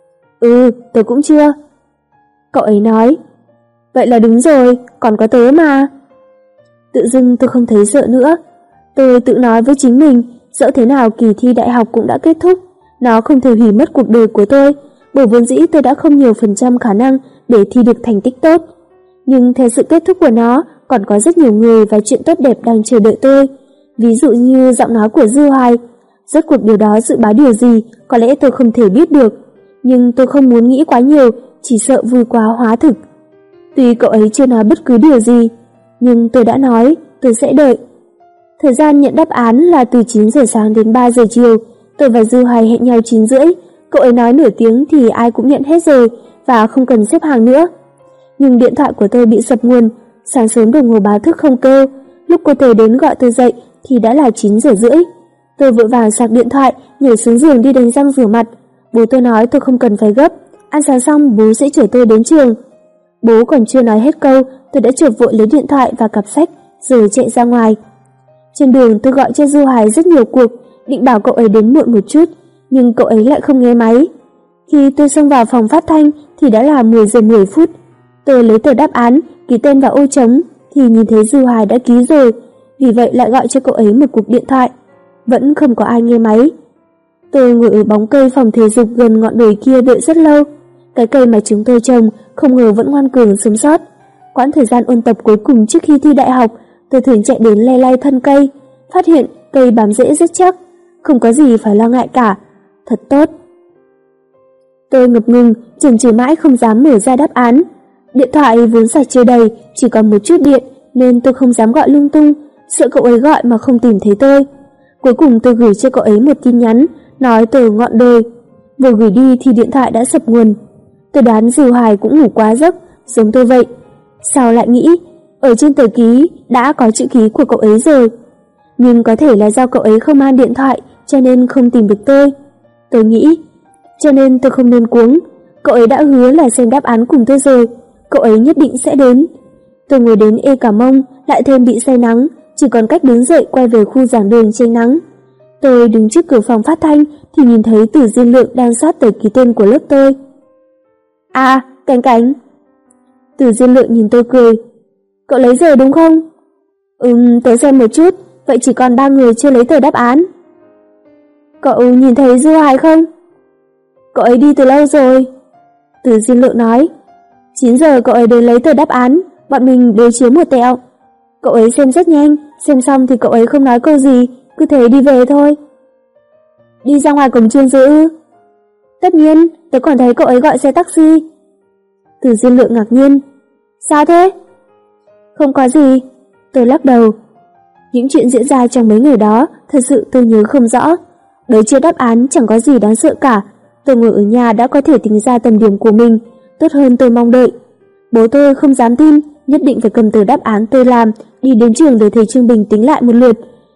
Tớ cũng chưa." Cậu ấy nói: "Vậy là đúng rồi, còn có tớ mà." Tự dưng tôi không thấy sợ nữa. Tôi tự nói với chính mình, dẫu thế nào kỳ thi đại học cũng đã kết thúc, nó không thể hủy mất cuộc đời của tôi, bởi vốn dĩ tôi đã không nhiều phần trăm khả năng để thi được thành tích tốt. Nhưng theo sự kết thúc của nó, còn có rất nhiều người và chuyện tốt đẹp đang chờ đợi tôi. Ví dụ như giọng nói của Dư Hoài. Rốt cuộc điều đó dự báo điều gì, có lẽ tôi không thể biết được. Nhưng tôi không muốn nghĩ quá nhiều, chỉ sợ vui quá hóa thực. Tuy cậu ấy chưa nói bất cứ điều gì, nhưng tôi đã nói tôi sẽ đợi. Thời gian nhận đáp án là từ 9 giờ sáng đến 3 giờ chiều. Tôi và Dư Hoài hẹn nhau 9 rưỡi. Cậu ấy nói nửa tiếng thì ai cũng nhận hết rồi và không cần xếp hàng nữa. Nhưng điện thoại của tôi bị sập nguồn. Sáng sớm đồng hồ báo thức không kêu. Lúc cô Tề đến gọi tôi dậy thì đã là 9 giờ rưỡi. Tôi vội vàng sạc điện thoại, nhảy xuống giường đi đánh răng rửa mặt. Bố tôi nói tôi không cần phải gấp, ăn sáng xong bố sẽ chở tôi đến trường. Bố còn chưa nói hết câu, tôi đã chợp vội lấy điện thoại và cặp sách rồi chạy ra ngoài. Trên đường tôi gọi cho Du Hoài rất nhiều cuộc, định bảo cậu ấy đến muộn một chút, nhưng cậu ấy lại không nghe máy. Khi tôi xông vào phòng phát thanh thì đã là 10 giờ 10 phút. Tôi lấy tờ đáp án, ký tên vào ô trống thì nhìn thấy Du Hoài đã ký rồi, vì vậy lại gọi cho cậu ấy một cuộc điện thoại. vẫn không có ai nghe máy. Tôi ngồi ở bóng cây phòng thể dục gần ngọn đồi kia đợi rất lâu. Cái cây mà chúng tôi trồng không ngờ vẫn ngoan cường sống sót. Quãng thời gian ôn tập cuối cùng trước khi thi đại học, tôi thường chạy đến lay lay thân cây, phát hiện cây bám rễ rất chắc, không có gì phải lo ngại cả. Thật tốt. Tôi ngập ngừng, chần chừ mãi không dám mở ra đáp án. Điện thoại vốn sạc chưa đầy, chỉ còn một chút điện nên tôi không dám gọi lung tung, sợ cậu ấy gọi mà không tìm thấy tôi. Cuối cùng tôi gửi cho cậu ấy một tin nhắn, nói tôi ở ngọn đồi. Vừa gửi đi thì điện thoại đã sập nguồn. Tôi đoán Dư Hoài cũng ngủ quá giấc, giống tôi vậy. Sao lại nghĩ, ở trên tờ ký đã có chữ ký của cậu ấy rồi. Nhưng có thể là do cậu ấy không mang điện thoại cho nên không tìm được tôi. Tôi nghĩ, cho nên tôi không nên cuống. Cậu ấy đã hứa là xem đáp án cùng tôi rồi, cậu ấy nhất định sẽ đến. Tôi ngồi đến ê cả mông, lại thêm bị say nắng, chỉ còn cách đứng dậy quay về khu giảng đường tránh nắng. Tôi đứng trước cửa phòng phát thanh thì nhìn thấy Từ Diên Lượng đang soát tờ ký tên của lớp tôi. À, Cảnh Cảnh. Từ Diên Lượng nhìn tôi cười. Cậu lấy rồi đúng không? Tớ xem một chút, vậy chỉ còn 3 người chưa lấy tờ đáp án. Cậu nhìn thấy Dư Hoài không? Cậu ấy đi từ lâu rồi. Từ Diên Lượng nói. 9 giờ cậu ấy đến lấy tờ đáp án, bọn mình đối chiếu một tẹo. Cậu ấy xem rất nhanh, xem xong thì cậu ấy không nói câu gì, cứ thế đi về thôi. Đi ra ngoài cổng trường rồi ư? Tất nhiên, tớ còn thấy cậu ấy gọi xe taxi. Từ Diên Lượng ngạc nhiên. Sao thế? Không có gì. Tôi lắc đầu. Những chuyện diễn ra trong mấy ngày đó thật sự tôi nhớ không rõ. Đối chiếu đáp án chẳng có gì đáng sợ cả. Tôi ngồi ở nhà đã có thể tính ra tầm điểm của mình, tốt hơn tôi mong đợi. Bố tôi không dám tin, nhất định phải cầm tờ đáp án tôi làm, đi đến trường để thầy Trương Bình tính lại một lượt.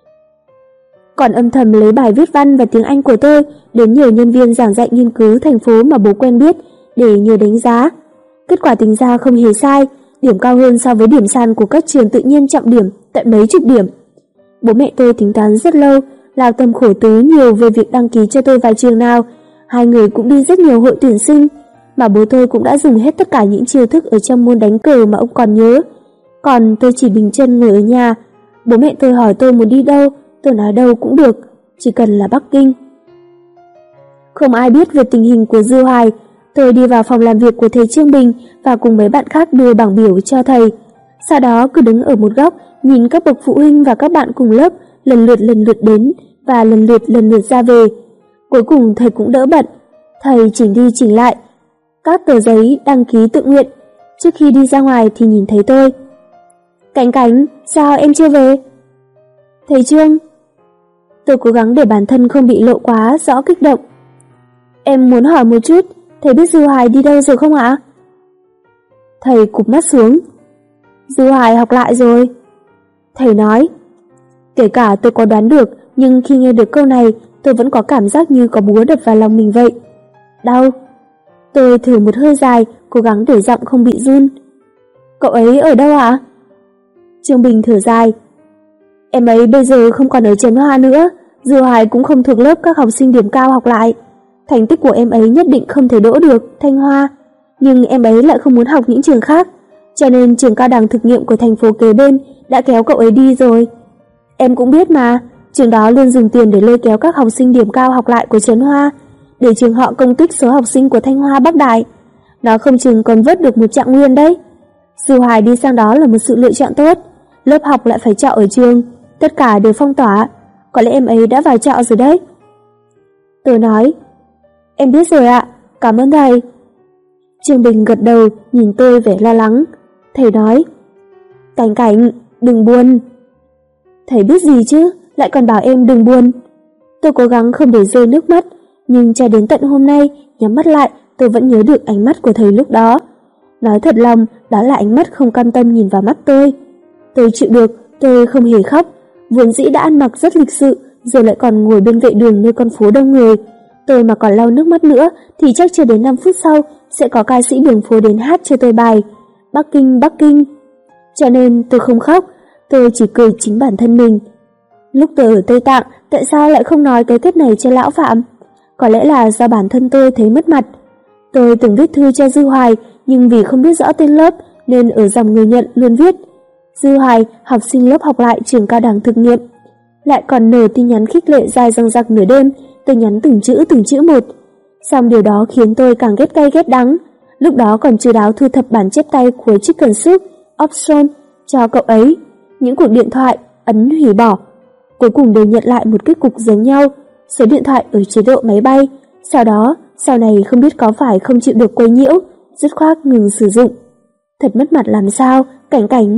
Còn âm thầm lấy bài viết văn và tiếng Anh của tôi đến nhờ nhân viên giảng dạy nghiên cứu thành phố mà bố quen biết để nhờ đánh giá. Kết quả tính ra không hề sai, điểm cao hơn so với điểm sàn của các trường tự nhiên trọng điểm tận mấy chục điểm. Bố mẹ tôi tính toán rất lâu, lao tâm khổ tứ nhiều về việc đăng ký cho tôi vào trường nào. Hai người cũng đi rất nhiều hội tuyển sinh, mà bố tôi cũng đã dùng hết tất cả những chiêu thức ở trong môn đánh cờ mà ông còn nhớ. Còn tôi chỉ bình chân ngồi ở nhà. Bố mẹ tôi hỏi tôi muốn đi đâu, tôi nói đâu cũng được, chỉ cần là Bắc Kinh. Không ai biết về tình hình của Dư Hoài. Tôi đi vào phòng làm việc của thầy Trương Bình và cùng mấy bạn khác đưa bảng biểu cho thầy. Sau đó cứ đứng ở một góc, nhìn các bậc phụ huynh và các bạn cùng lớp lần lượt đến và lần lượt ra về. Cuối cùng thầy cũng đỡ bận. Thầy chỉnh đi chỉnh lại các tờ giấy đăng ký tự nguyện. Trước khi đi ra ngoài thì nhìn thấy tôi. Cảnh Cảnh, sao em chưa về? Thầy Trương. Tôi cố gắng để bản thân không bị lộ quá rõ kích động. Em muốn hỏi một chút, thầy biết Dư Hoài đi đâu rồi không ạ? Thầy cụp mắt xuống. Dư Hoài học lại rồi. Thầy nói. Kể cả tôi có đoán được, nhưng khi nghe được câu này, tôi vẫn có cảm giác như có búa đập vào lòng mình vậy. Đau. Tôi thử một hơi dài, cố gắng để giọng không bị run. Cậu ấy ở đâu ạ? Trương Bình thở dài. Em ấy bây giờ không còn ở Trấn Hoa nữa, Dư Hoài cũng không thuộc lớp các học sinh điểm cao học lại. Thành tích của em ấy nhất định không thể đỗ được Thanh Hoa, nhưng em ấy lại không muốn học những trường khác, cho nên trường cao đẳng thực nghiệm của thành phố kế bên đã kéo cậu ấy đi rồi. Em cũng biết mà, trường đó luôn dùng tiền để lôi kéo các học sinh điểm cao học lại của Trấn Hoa, để trường họ công kích số học sinh của Thanh Hoa Bắc Đại. Nó không chừng còn vớt được một trạng nguyên đấy. Dư Hoài đi sang đó là một sự lựa chọn tốt, lớp học lại phải trọ ở trường, tất cả đều phong tỏa, có lẽ em ấy đã vào trọ rồi đấy. Tôi nói, em biết rồi ạ, cảm ơn thầy. Trương Bình gật đầu, nhìn tôi vẻ lo lắng. Thầy nói, Cảnh Cảnh, đừng buồn. Thầy biết gì chứ, lại còn bảo em đừng buồn. Tôi cố gắng không để rơi nước mắt, nhưng cho đến tận hôm nay, nhắm mắt lại, tôi vẫn nhớ được ánh mắt của thầy lúc đó. Nói thật lòng, đó là ánh mắt không cam tâm nhìn vào mắt tôi. Tôi chịu được, tôi không hề khóc. Vốn dĩ đã ăn mặc rất lịch sự, giờ lại còn ngồi bên vệ đường nơi con phố đông người. Tôi mà còn lau nước mắt nữa thì chắc chưa đến 5 phút sau sẽ có ca sĩ đường phố đến hát cho tôi bài Bắc Kinh, Bắc Kinh. Cho nên tôi không khóc, tôi chỉ cười chính bản thân mình. Lúc tôi ở Tây Tạng, tại sao lại không nói cái kết này cho lão Phạm? Có lẽ là do bản thân tôi thấy mất mặt. Tôi từng viết thư cho Dư Hoài, nhưng vì không biết rõ tên lớp nên ở dòng người nhận luôn viết Dư Hoài, học sinh lớp học lại trường cao đẳng thực nghiệm. lại còn nở tin nhắn khích lệ dài dằng dặc nửa đêm. Tôi nhắn từng chữ một. Xong điều đó khiến tôi càng ghét cay ghét đắng. Lúc đó còn chu đáo thu thập bản chép tay của Chicken Soup Option cho cậu ấy. Những cuộc điện thoại ấn hủy bỏ cuối cùng đều nhận lại một kết cục giống nhau, số điện thoại ở chế độ máy bay. Sau này không biết có phải không chịu được quấy nhiễu, dứt khoát ngừng sử dụng. Thật mất mặt làm sao, Cảnh.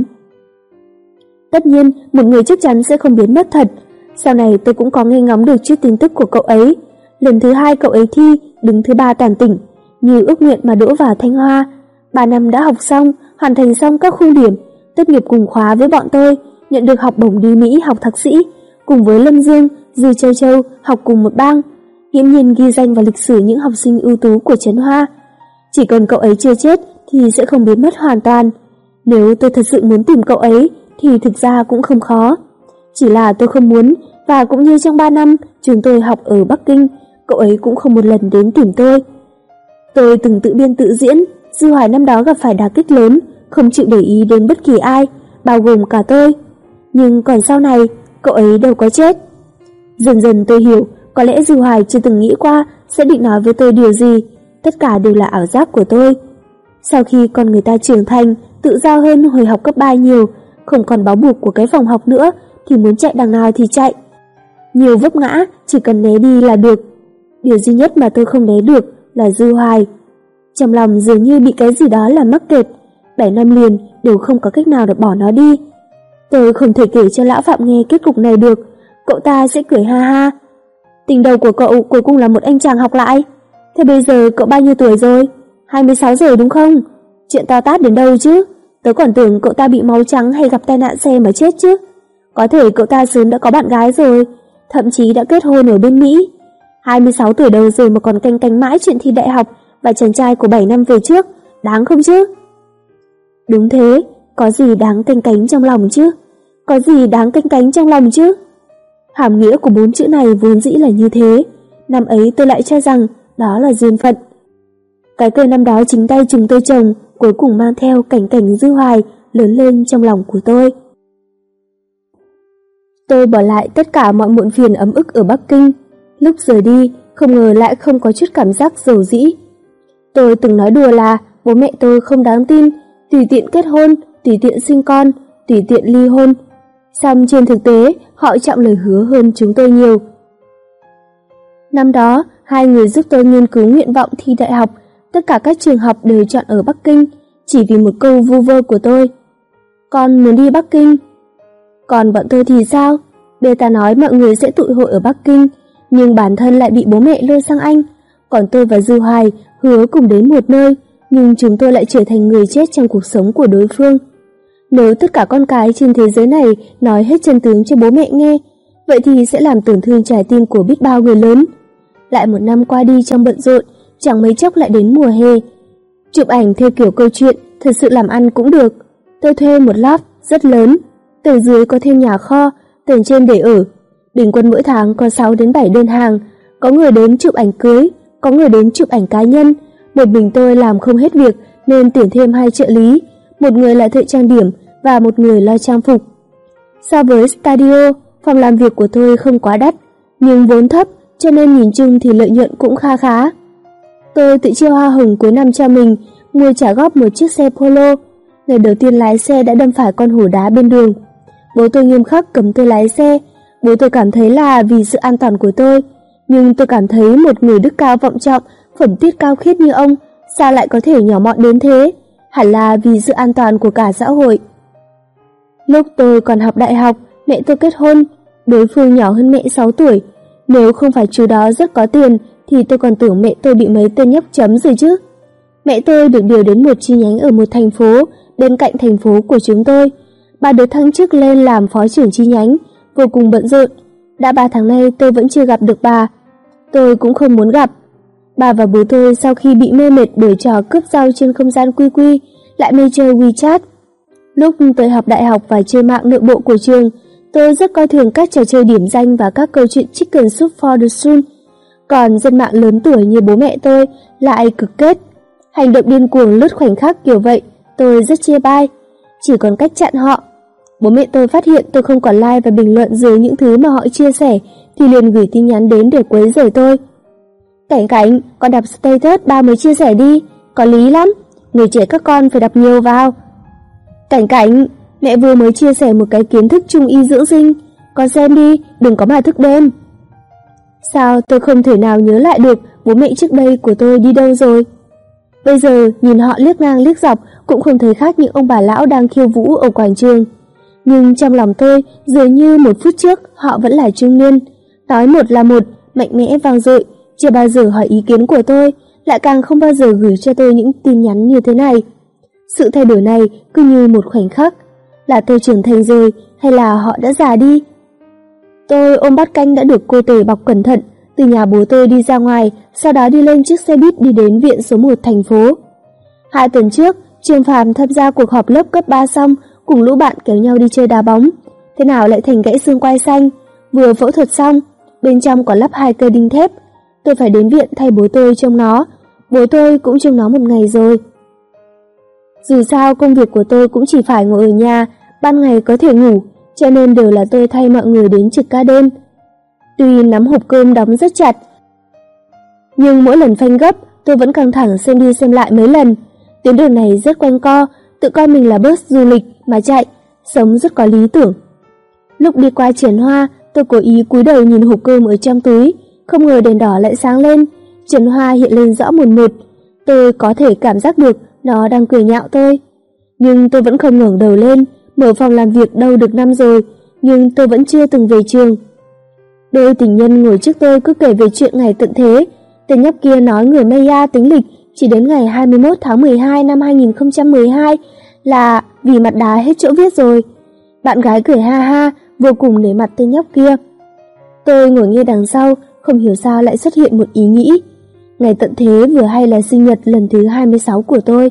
Tất nhiên, một người chắc chắn sẽ không biến mất thật. Sau này tôi cũng có nghe ngóng được chút tin tức của cậu ấy. Lần thứ 2 cậu ấy thi, đứng thứ 3 toàn tỉnh, như ước nguyện mà đỗ vào Thanh Hoa. 3 năm đã học xong, hoàn thành xong các khung điểm, tốt nghiệp cùng khóa với bọn tôi, nhận được học bổng đi Mỹ học thạc sĩ, cùng với Lâm Dương, Dư Châu học cùng một bang, nghiễm nhiên ghi danh vào lịch sử những học sinh ưu tú của Trấn Hoa. Chỉ cần cậu ấy chưa chết thì sẽ không biến mất hoàn toàn. Nếu tôi thật sự muốn tìm cậu ấy thì thực ra cũng không khó. Chỉ là tôi không muốn, và cũng như trong 3 năm chúng tôi học ở Bắc Kinh, cậu ấy cũng không một lần đến tìm tôi. Tôi từng tự biên tự diễn, Dư Hoài năm đó gặp phải đả kích lớn, không chịu để ý đến bất kỳ ai, bao gồm cả tôi. Nhưng còn sau này, cậu ấy đâu có chết. Dần dần tôi hiểu, có lẽ Dư Hoài chưa từng nghĩ qua sẽ định nói với tôi điều gì, tất cả đều là ảo giác của tôi. Sau khi con người ta trưởng thành, tự do hơn hồi học cấp 3 nhiều, không còn bó buộc của cái phòng học nữa, thì muốn chạy đằng nào thì chạy. Nhiều vấp ngã, chỉ cần né đi là được. Điều duy nhất mà tôi không né được là Dư Hoài. Trong lòng dường như bị cái gì đó làm mắc kẹt, 7 năm liền đều không có cách nào để bỏ nó đi. Tôi không thể kể cho lão Phạm nghe kết cục này được, cậu ta sẽ cười ha ha. Tình đầu của cậu cuối cùng là một anh chàng học lại. Thế bây giờ cậu bao nhiêu tuổi rồi? 26 rồi đúng không? Chuyện to tát đến đâu chứ? Tớ còn tưởng cậu ta bị máu trắng hay gặp tai nạn xe mà chết chứ. Có thể cậu ta sớm đã có bạn gái rồi, thậm chí đã kết hôn ở bên Mỹ. 26 tuổi đầu rồi mà còn canh mãi chuyện thi đại học và chàng trai của 7 năm về trước, đáng không chứ? Đúng thế, có gì đáng canh trong lòng chứ? Có gì đáng canh trong lòng chứ? Hàm nghĩa của 4 chữ này vốn dĩ là như thế. Năm ấy tôi lại cho rằng đó là duyên phận. Cái cây năm đó chính tay chúng tôi trồng, cuối cùng mang theo cảnh Dư Hoài lớn lên trong lòng của tôi. Tôi bỏ lại tất cả mọi muộn phiền ấm ức ở Bắc Kinh. Lúc rời đi, không ngờ lại không có chút cảm giác dầu dĩ. Tôi từng nói đùa là bố mẹ tôi không đáng tin, tùy tiện kết hôn, tùy tiện sinh con, tùy tiện ly hôn. Song trên thực tế, họ trọng lời hứa hơn chúng tôi nhiều. Năm đó, 2 người giúp tôi nghiên cứu nguyện vọng thi đại học, tất cả các trường học đều chọn ở Bắc Kinh, chỉ vì một câu vu vơ của tôi. Con muốn đi Bắc Kinh. Còn bọn tôi thì sao? Beta nói mọi người sẽ tụ hội ở Bắc Kinh, nhưng bản thân lại bị bố mẹ lôi sang Anh. Còn tôi và Dư Hoài hứa cùng đến một nơi, nhưng chúng tôi lại trở thành người chết trong cuộc sống của đối phương. Nếu tất cả con cái trên thế giới này nói hết chân tướng cho bố mẹ nghe, vậy thì sẽ làm tổn thương trái tim của biết bao người lớn. Lại một năm qua đi trong bận rộn, chẳng mấy chốc lại đến mùa hè. Chụp ảnh theo kiểu câu chuyện, thật sự làm ăn cũng được. Tôi thuê một loft rất lớn, tầng dưới có thêm nhà kho, tầng trên để ở. Bình quân mỗi tháng có 6 đến 7 đơn hàng, có người đến chụp ảnh cưới, có người đến chụp ảnh cá nhân. Một mình tôi làm không hết việc nên tuyển thêm 2 trợ lý, một người là thợ trang điểm và một người lo trang phục. So với studio, phòng làm việc của tôi không quá đắt, nhưng vốn thấp cho nên nhìn chung thì lợi nhuận cũng kha khá. Tôi tự chia hoa hồng cuối năm cho mình, mua trả góp một chiếc xe Polo. Ngày đầu tiên lái xe đã đâm phải con hổ đá bên đường. Bố tôi nghiêm khắc cấm tôi lái xe. Bố tôi cảm thấy là vì sự an toàn của tôi, nhưng tôi cảm thấy một người đức cao vọng trọng, phẩm tiết cao khiết như ông sao lại có thể nhỏ mọn đến thế? Hẳn là vì sự an toàn của cả xã hội. Lúc tôi còn học đại học, mẹ tôi kết hôn, đối phương nhỏ hơn mẹ 6 tuổi. Nếu không phải chú đó rất có tiền thì tôi còn tưởng mẹ tôi bị mấy tên nhóc chấm rồi chứ. Mẹ tôi được điều đến một chi nhánh ở một thành phố bên cạnh thành phố của chúng tôi. Bà được thăng chức lên làm phó trưởng chi nhánh, vô cùng bận rộn. Đã 3 tháng nay tôi vẫn chưa gặp được bà. Tôi cũng không muốn gặp. Bà và bố tôi sau khi bị mê mệt bởi trò cướp rau trên không gian QQ lại mê chơi WeChat. Lúc tôi học đại học và chơi mạng nội bộ của trường, tôi rất coi thường các trò chơi điểm danh và các câu chuyện Chicken Soup for the Soul. Còn dân mạng lớn tuổi như bố mẹ tôi lại cực kết. Hành động điên cuồng lướt khoảnh khắc kiểu vậy, tôi rất chê bai. Chỉ còn cách chặn họ. Bố mẹ tôi phát hiện tôi không còn like và bình luận dưới những thứ mà họ chia sẻ thì liền gửi tin nhắn đến để quấy rầy tôi. Cảnh Cảnh, con đọc status ba mới chia sẻ đi, có lý lắm, người trẻ các con phải đọc nhiều vào. Cảnh Cảnh, mẹ vừa mới chia sẻ một cái kiến thức trung y dưỡng sinh, con xem đi, đừng có mà thức đêm. Sao tôi không thể nào nhớ lại được bố mẹ trước đây của tôi đi đâu rồi? Bây giờ nhìn họ liếc ngang liếc dọc cũng không thấy khác những ông bà lão đang khiêu vũ ở quảng trường. Nhưng trong lòng tôi dường như một phút trước họ vẫn là trung niên, nói một là một, mạnh mẽ vang dội, chưa bao giờ hỏi ý kiến của tôi, lại càng không bao giờ gửi cho tôi những tin nhắn như thế này. Sự thay đổi này cứ như một khoảnh khắc, là tôi trưởng thành rồi hay là họ đã già đi? Tôi ôm bát canh đã được cô Tề bọc cẩn thận, từ nhà bố tôi đi ra ngoài, sau đó đi lên chiếc xe buýt đi đến viện số 1 thành phố. 2 tuần trước, Trương Phàm tham gia cuộc họp lớp cấp 3 xong, cùng lũ bạn kéo nhau đi chơi đá bóng. Thế nào lại thành gãy xương quai xanh, vừa phẫu thuật xong, bên trong còn lắp 2 cây đinh thép. Tôi phải đến viện thay bố tôi trông nó, bố tôi cũng trông nó một ngày rồi. Dù sao công việc của tôi cũng chỉ phải ngồi ở nhà, ban ngày có thể ngủ, cho nên đều là tôi thay mọi người đến trực ca đêm. Tuy nắm hộp cơm đóng rất chặt, nhưng mỗi lần phanh gấp, tôi vẫn căng thẳng xem đi xem lại mấy lần. Tuyến đường này rất quanh co, tự coi mình là bus du lịch mà chạy, sống rất có lý tưởng. Lúc đi qua Triển Hoa, tôi cố ý cúi đầu nhìn hộp cơm ở trong túi, không ngờ đèn đỏ lại sáng lên, Triển Hoa hiện lên rõ một một. Tôi có thể cảm giác được nó đang cười nhạo tôi. Nhưng tôi vẫn không ngẩng đầu lên, mở phòng làm việc đâu được năm rồi, nhưng tôi vẫn chưa từng về trường. Đôi tình nhân ngồi trước tôi cứ kể về chuyện ngày tận thế. Tên nhóc kia nói người Maya tính lịch chỉ đến ngày 21 tháng 12 năm 2012 là vì mặt đá hết chỗ viết rồi. Bạn gái cười ha ha, vô cùng nể mặt tên nhóc kia. Tôi ngồi nghe đằng sau, không hiểu sao lại xuất hiện một ý nghĩ. Ngày tận thế vừa hay là sinh nhật lần thứ 26 của tôi.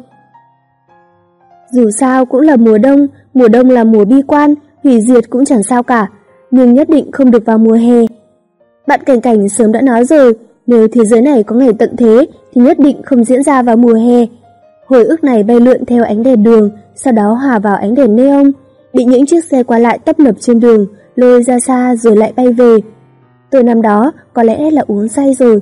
Dù sao cũng là mùa đông là mùa bi quan, hủy diệt cũng chẳng sao cả, nhưng nhất định không được vào mùa hè. Bạn Cảnh Cảnh sớm đã nói rồi, nếu thế giới này có ngày tận thế thì nhất định không diễn ra vào mùa hè. Hồi ức này bay lượn theo ánh đèn đường, sau đó hòa vào ánh đèn neon, bị những chiếc xe qua lại tấp nập trên đường lôi ra xa rồi lại bay về. Tôi năm đó có lẽ là uống say rồi.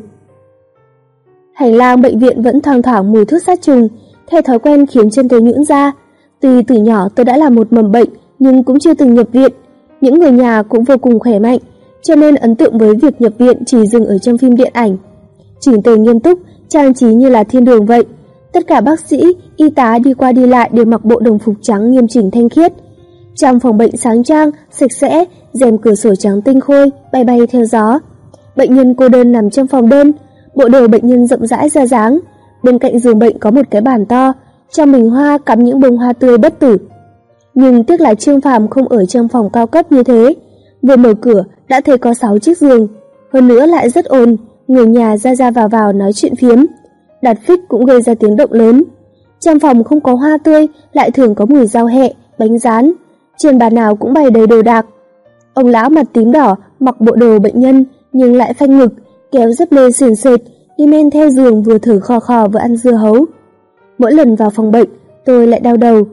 Hành lang bệnh viện vẫn thoang thoảng mùi thuốc sát trùng, theo thói quen khiến chân tôi nhũn ra. Tuy từ nhỏ tôi đã là một mầm bệnh nhưng cũng chưa từng nhập viện, những người nhà cũng vô cùng khỏe mạnh, cho nên ấn tượng với việc nhập viện chỉ dừng ở trong phim điện ảnh. Chỉnh tề nghiêm túc, trang trí như là thiên đường vậy. Tất cả bác sĩ, y tá đi qua đi lại đều mặc bộ đồng phục trắng nghiêm chỉnh thanh khiết. Trong phòng bệnh sáng trang, sạch sẽ, rèm cửa sổ trắng tinh khôi, bay bay theo gió. Bệnh nhân cô đơn nằm trong phòng đơn, bộ đồ bệnh nhân rộng rãi ra dáng. Bên cạnh giường bệnh có một cái bàn to, trong bình hoa cắm những bông hoa tươi bất tử. Nhưng tiếc là Trương Phàm không ở trong phòng cao cấp như thế. Vừa mở cửa đã thấy có 6 chiếc giường, hơn nữa lại rất ồn, người nhà ra vào nói chuyện phiếm. Đặt phích cũng gây ra tiếng động lớn. Trong phòng không có hoa tươi, lại thường có mùi rau hẹ, bánh rán. Trên bàn nào cũng bày đầy đồ đạc. Ông lão mặt tím đỏ, mặc bộ đồ bệnh nhân nhưng lại phanh ngực, kéo dép lê sền sệt, đi men theo giường vừa thở khò khò vừa ăn dưa hấu. Mỗi lần vào phòng bệnh, tôi lại đau đầu.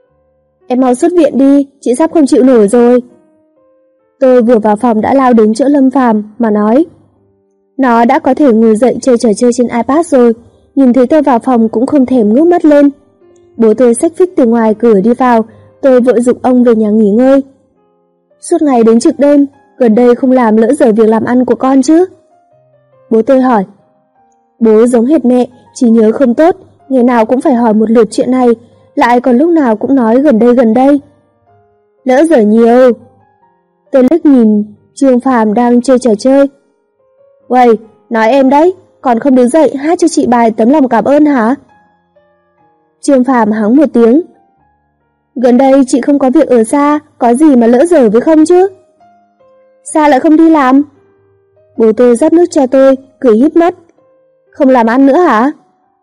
Em mau xuất viện đi, chị sắp không chịu nổi rồi. Tôi vừa vào phòng đã lao đến chỗ Lâm Phàm mà nói. Nó đã có thể ngồi dậy chơi trò chơi trên iPad rồi, nhìn thấy tôi vào phòng cũng không thèm ngước mắt lên. Bố tôi xách phích từ ngoài cửa đi vào, tôi vội giục ông về nhà nghỉ ngơi. Suốt ngày đến trực đêm, gần đây không làm lỡ dở việc làm ăn của con chứ? Bố tôi hỏi. Bố giống hệt mẹ, trí nhớ không tốt, ngày nào cũng phải hỏi một lượt chuyện này, lại còn lúc nào cũng nói gần đây. Lỡ dở nhiều. Tôi liếc nhìn Trương Phàm đang chơi trò chơi. Uầy, nói em đấy, còn không đứng dậy hát cho chị bài tấm lòng cảm ơn hả? Trương Phàm hắng một tiếng. Gần đây chị không có việc ở xa, có gì mà lỡ dở với không chứ? Sao lại không đi làm? Bố tôi rót nước cho tôi, cười híp mắt. Không làm ăn nữa hả?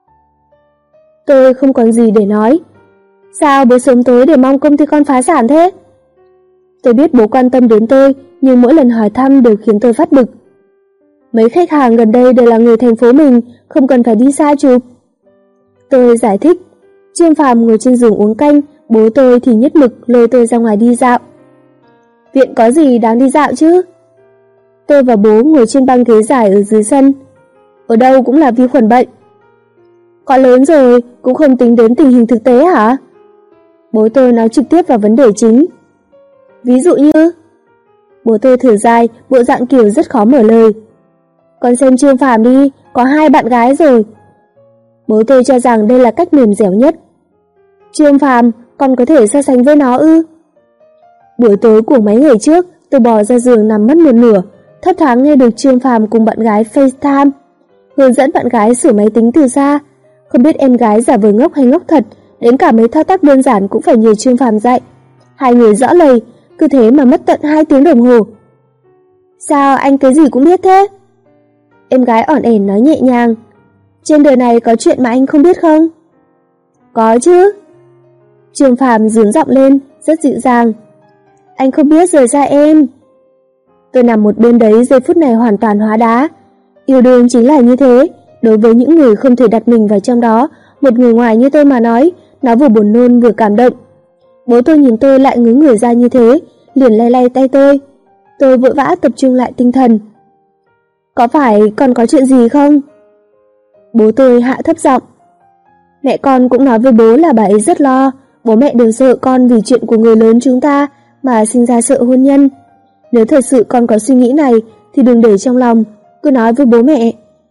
Tôi không còn gì để nói. Sao bố sớm tối để mong công ty con phá sản thế? Tôi biết bố quan tâm đến tôi, nhưng mỗi lần hỏi thăm đều khiến tôi phát bực. Mấy khách hàng gần đây đều là người thành phố mình, không cần phải đi xa chụp. Tôi giải thích. Trương Phàm ngồi trên giường uống canh, Bố tôi thì nhất mực lôi tôi ra ngoài đi dạo. Viện có gì đáng đi dạo chứ? Tôi và bố ngồi trên băng ghế dài ở dưới sân. Ở đâu cũng là vi khuẩn bệnh. Có lớn rồi cũng không tính đến tình hình thực tế hả? Bố tôi nói trực tiếp vào vấn đề chính. Ví dụ như? Bố tôi thở dài, bộ dạng kiểu rất khó mở lời. Con xem Trương Phàm đi, có 2 bạn gái rồi. Bố tôi cho rằng đây là cách mềm dẻo nhất. Trương Phàm, con có thể so sánh với nó ư? Buổi tối của mấy ngày trước, tôi bò ra giường nằm mất một nửa, thấp thoáng nghe được Trương Phàm cùng bạn gái FaceTime, hướng dẫn bạn gái sửa máy tính từ xa. Không biết em gái giả vờ ngốc hay ngốc thật, đến cả mấy thao tác đơn giản cũng phải nhờ Trương Phàm dạy. Hai người rõ lời, cứ thế mà mất tận 2 tiếng đồng hồ. Sao anh cái gì cũng biết thế? Em gái ỏn ẻn nói nhẹ nhàng. Trên đời này có chuyện mà anh không biết không? Có chứ. Trương Phàm giương giọng lên, rất dịu dàng. Anh không biết rời xa em. Tôi nằm một bên đấy giây phút này hoàn toàn hóa đá. Yêu đương chính là như thế. Đối với những người không thể đặt mình vào trong đó, một người ngoài như tôi mà nói, nó vừa buồn nôn vừa cảm động. Bố tôi nhìn tôi lại ngứa người ra như thế, liền lay lay tay tôi. Tôi vội vã tập trung lại tinh thần. Có phải còn có chuyện gì không? Bố tôi hạ thấp giọng. Mẹ con cũng nói với bố là bà ấy rất lo. Bố mẹ đều sợ con vì chuyện của người lớn chúng ta mà sinh ra sợ hôn nhân. Nếu thật sự con có suy nghĩ này thì đừng để trong lòng, cứ nói với bố mẹ.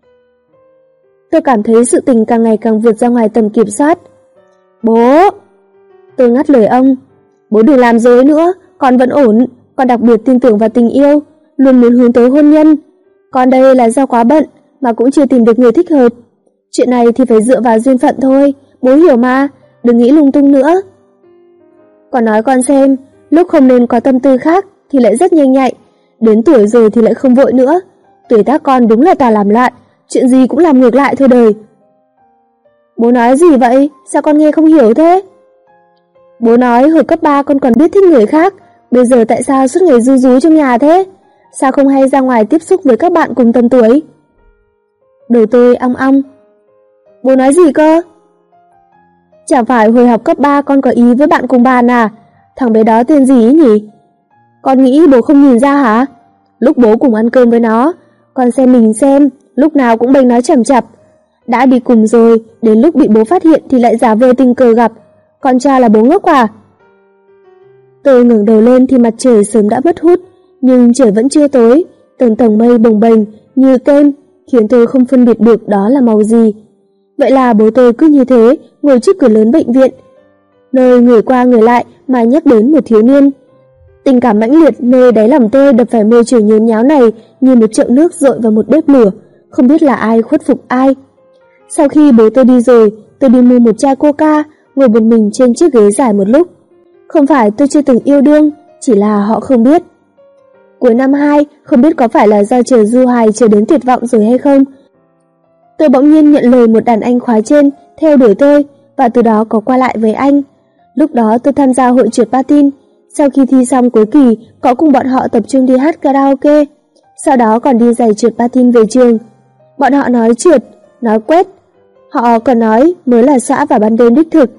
Tôi cảm thấy sự tình càng ngày càng vượt ra ngoài tầm kiểm soát. Bố! Tôi ngắt lời ông. Bố đừng làm dối nữa, con vẫn ổn, con đặc biệt tin tưởng vào tình yêu, luôn muốn hướng tới hôn nhân. Con đây là do quá bận mà cũng chưa tìm được người thích hợp. Chuyện này thì phải dựa vào duyên phận thôi, bố hiểu mà, đừng nghĩ lung tung nữa. Con nói con xem, lúc không nên có tâm tư khác thì lại rất nhanh nhạy, đến tuổi rồi thì lại không vội nữa. Tuổi tác con đúng là toàn làm loạn, chuyện gì cũng làm ngược lại thôi đời. Bố nói gì vậy? Sao con nghe không hiểu thế? Bố nói hồi cấp 3 con còn biết thích người khác, bây giờ tại sao suốt ngày ru rú trong nhà thế? Sao không hay ra ngoài tiếp xúc với các bạn cùng tầm tuổi? Đầu tôi ong ong. Bố nói gì cơ? Chẳng phải hồi học cấp 3 con có ý với bạn cùng bàn à? Thằng bé đó tên gì nhỉ? Con nghĩ bố không nhìn ra hả? Lúc bố cùng ăn cơm với nó, con xem mình xem, lúc nào cũng bênh nó chằm chặp. Đã đi cùng rồi, đến lúc bị bố phát hiện thì lại giả vờ tình cờ gặp. Con cho là bố ngốc à? Tôi ngẩng đầu lên thì mặt trời sớm đã mất hút, nhưng trời vẫn chưa tối, tầng tầng mây bồng bềnh như kem, khiến tôi không phân biệt được đó là màu gì. Vậy là bố tôi cứ như thế, ngồi trước cửa lớn bệnh viện, nơi người qua người lại mà nhắc đến một thiếu niên. Tình cảm mãnh liệt nơi đáy lòng tôi đập phải môi trường nhốn nháo này như một chậu nước dội vào một bếp lửa, không biết là ai khuất phục ai. Sau khi bố tôi đi rồi, tôi đi mua một chai coca, ngồi một mình trên chiếc ghế dài một lúc. Không phải tôi chưa từng yêu đương, chỉ là họ không biết. Cuối năm 2, không biết có phải là do chờ du hài chờ đến tuyệt vọng rồi hay không, tôi bỗng nhiên nhận lời một đàn anh khóa trên theo đuổi tôi, và từ đó có qua lại với anh. Lúc đó tôi tham gia hội trượt patin. Sau khi thi xong cuối kỳ, có cùng bọn họ tập trung đi hát karaoke, sau đó còn đi giày trượt patin về trường. Bọn họ nói trượt, nói quét, họ còn nói mới là xã vào ban đêm đích thực.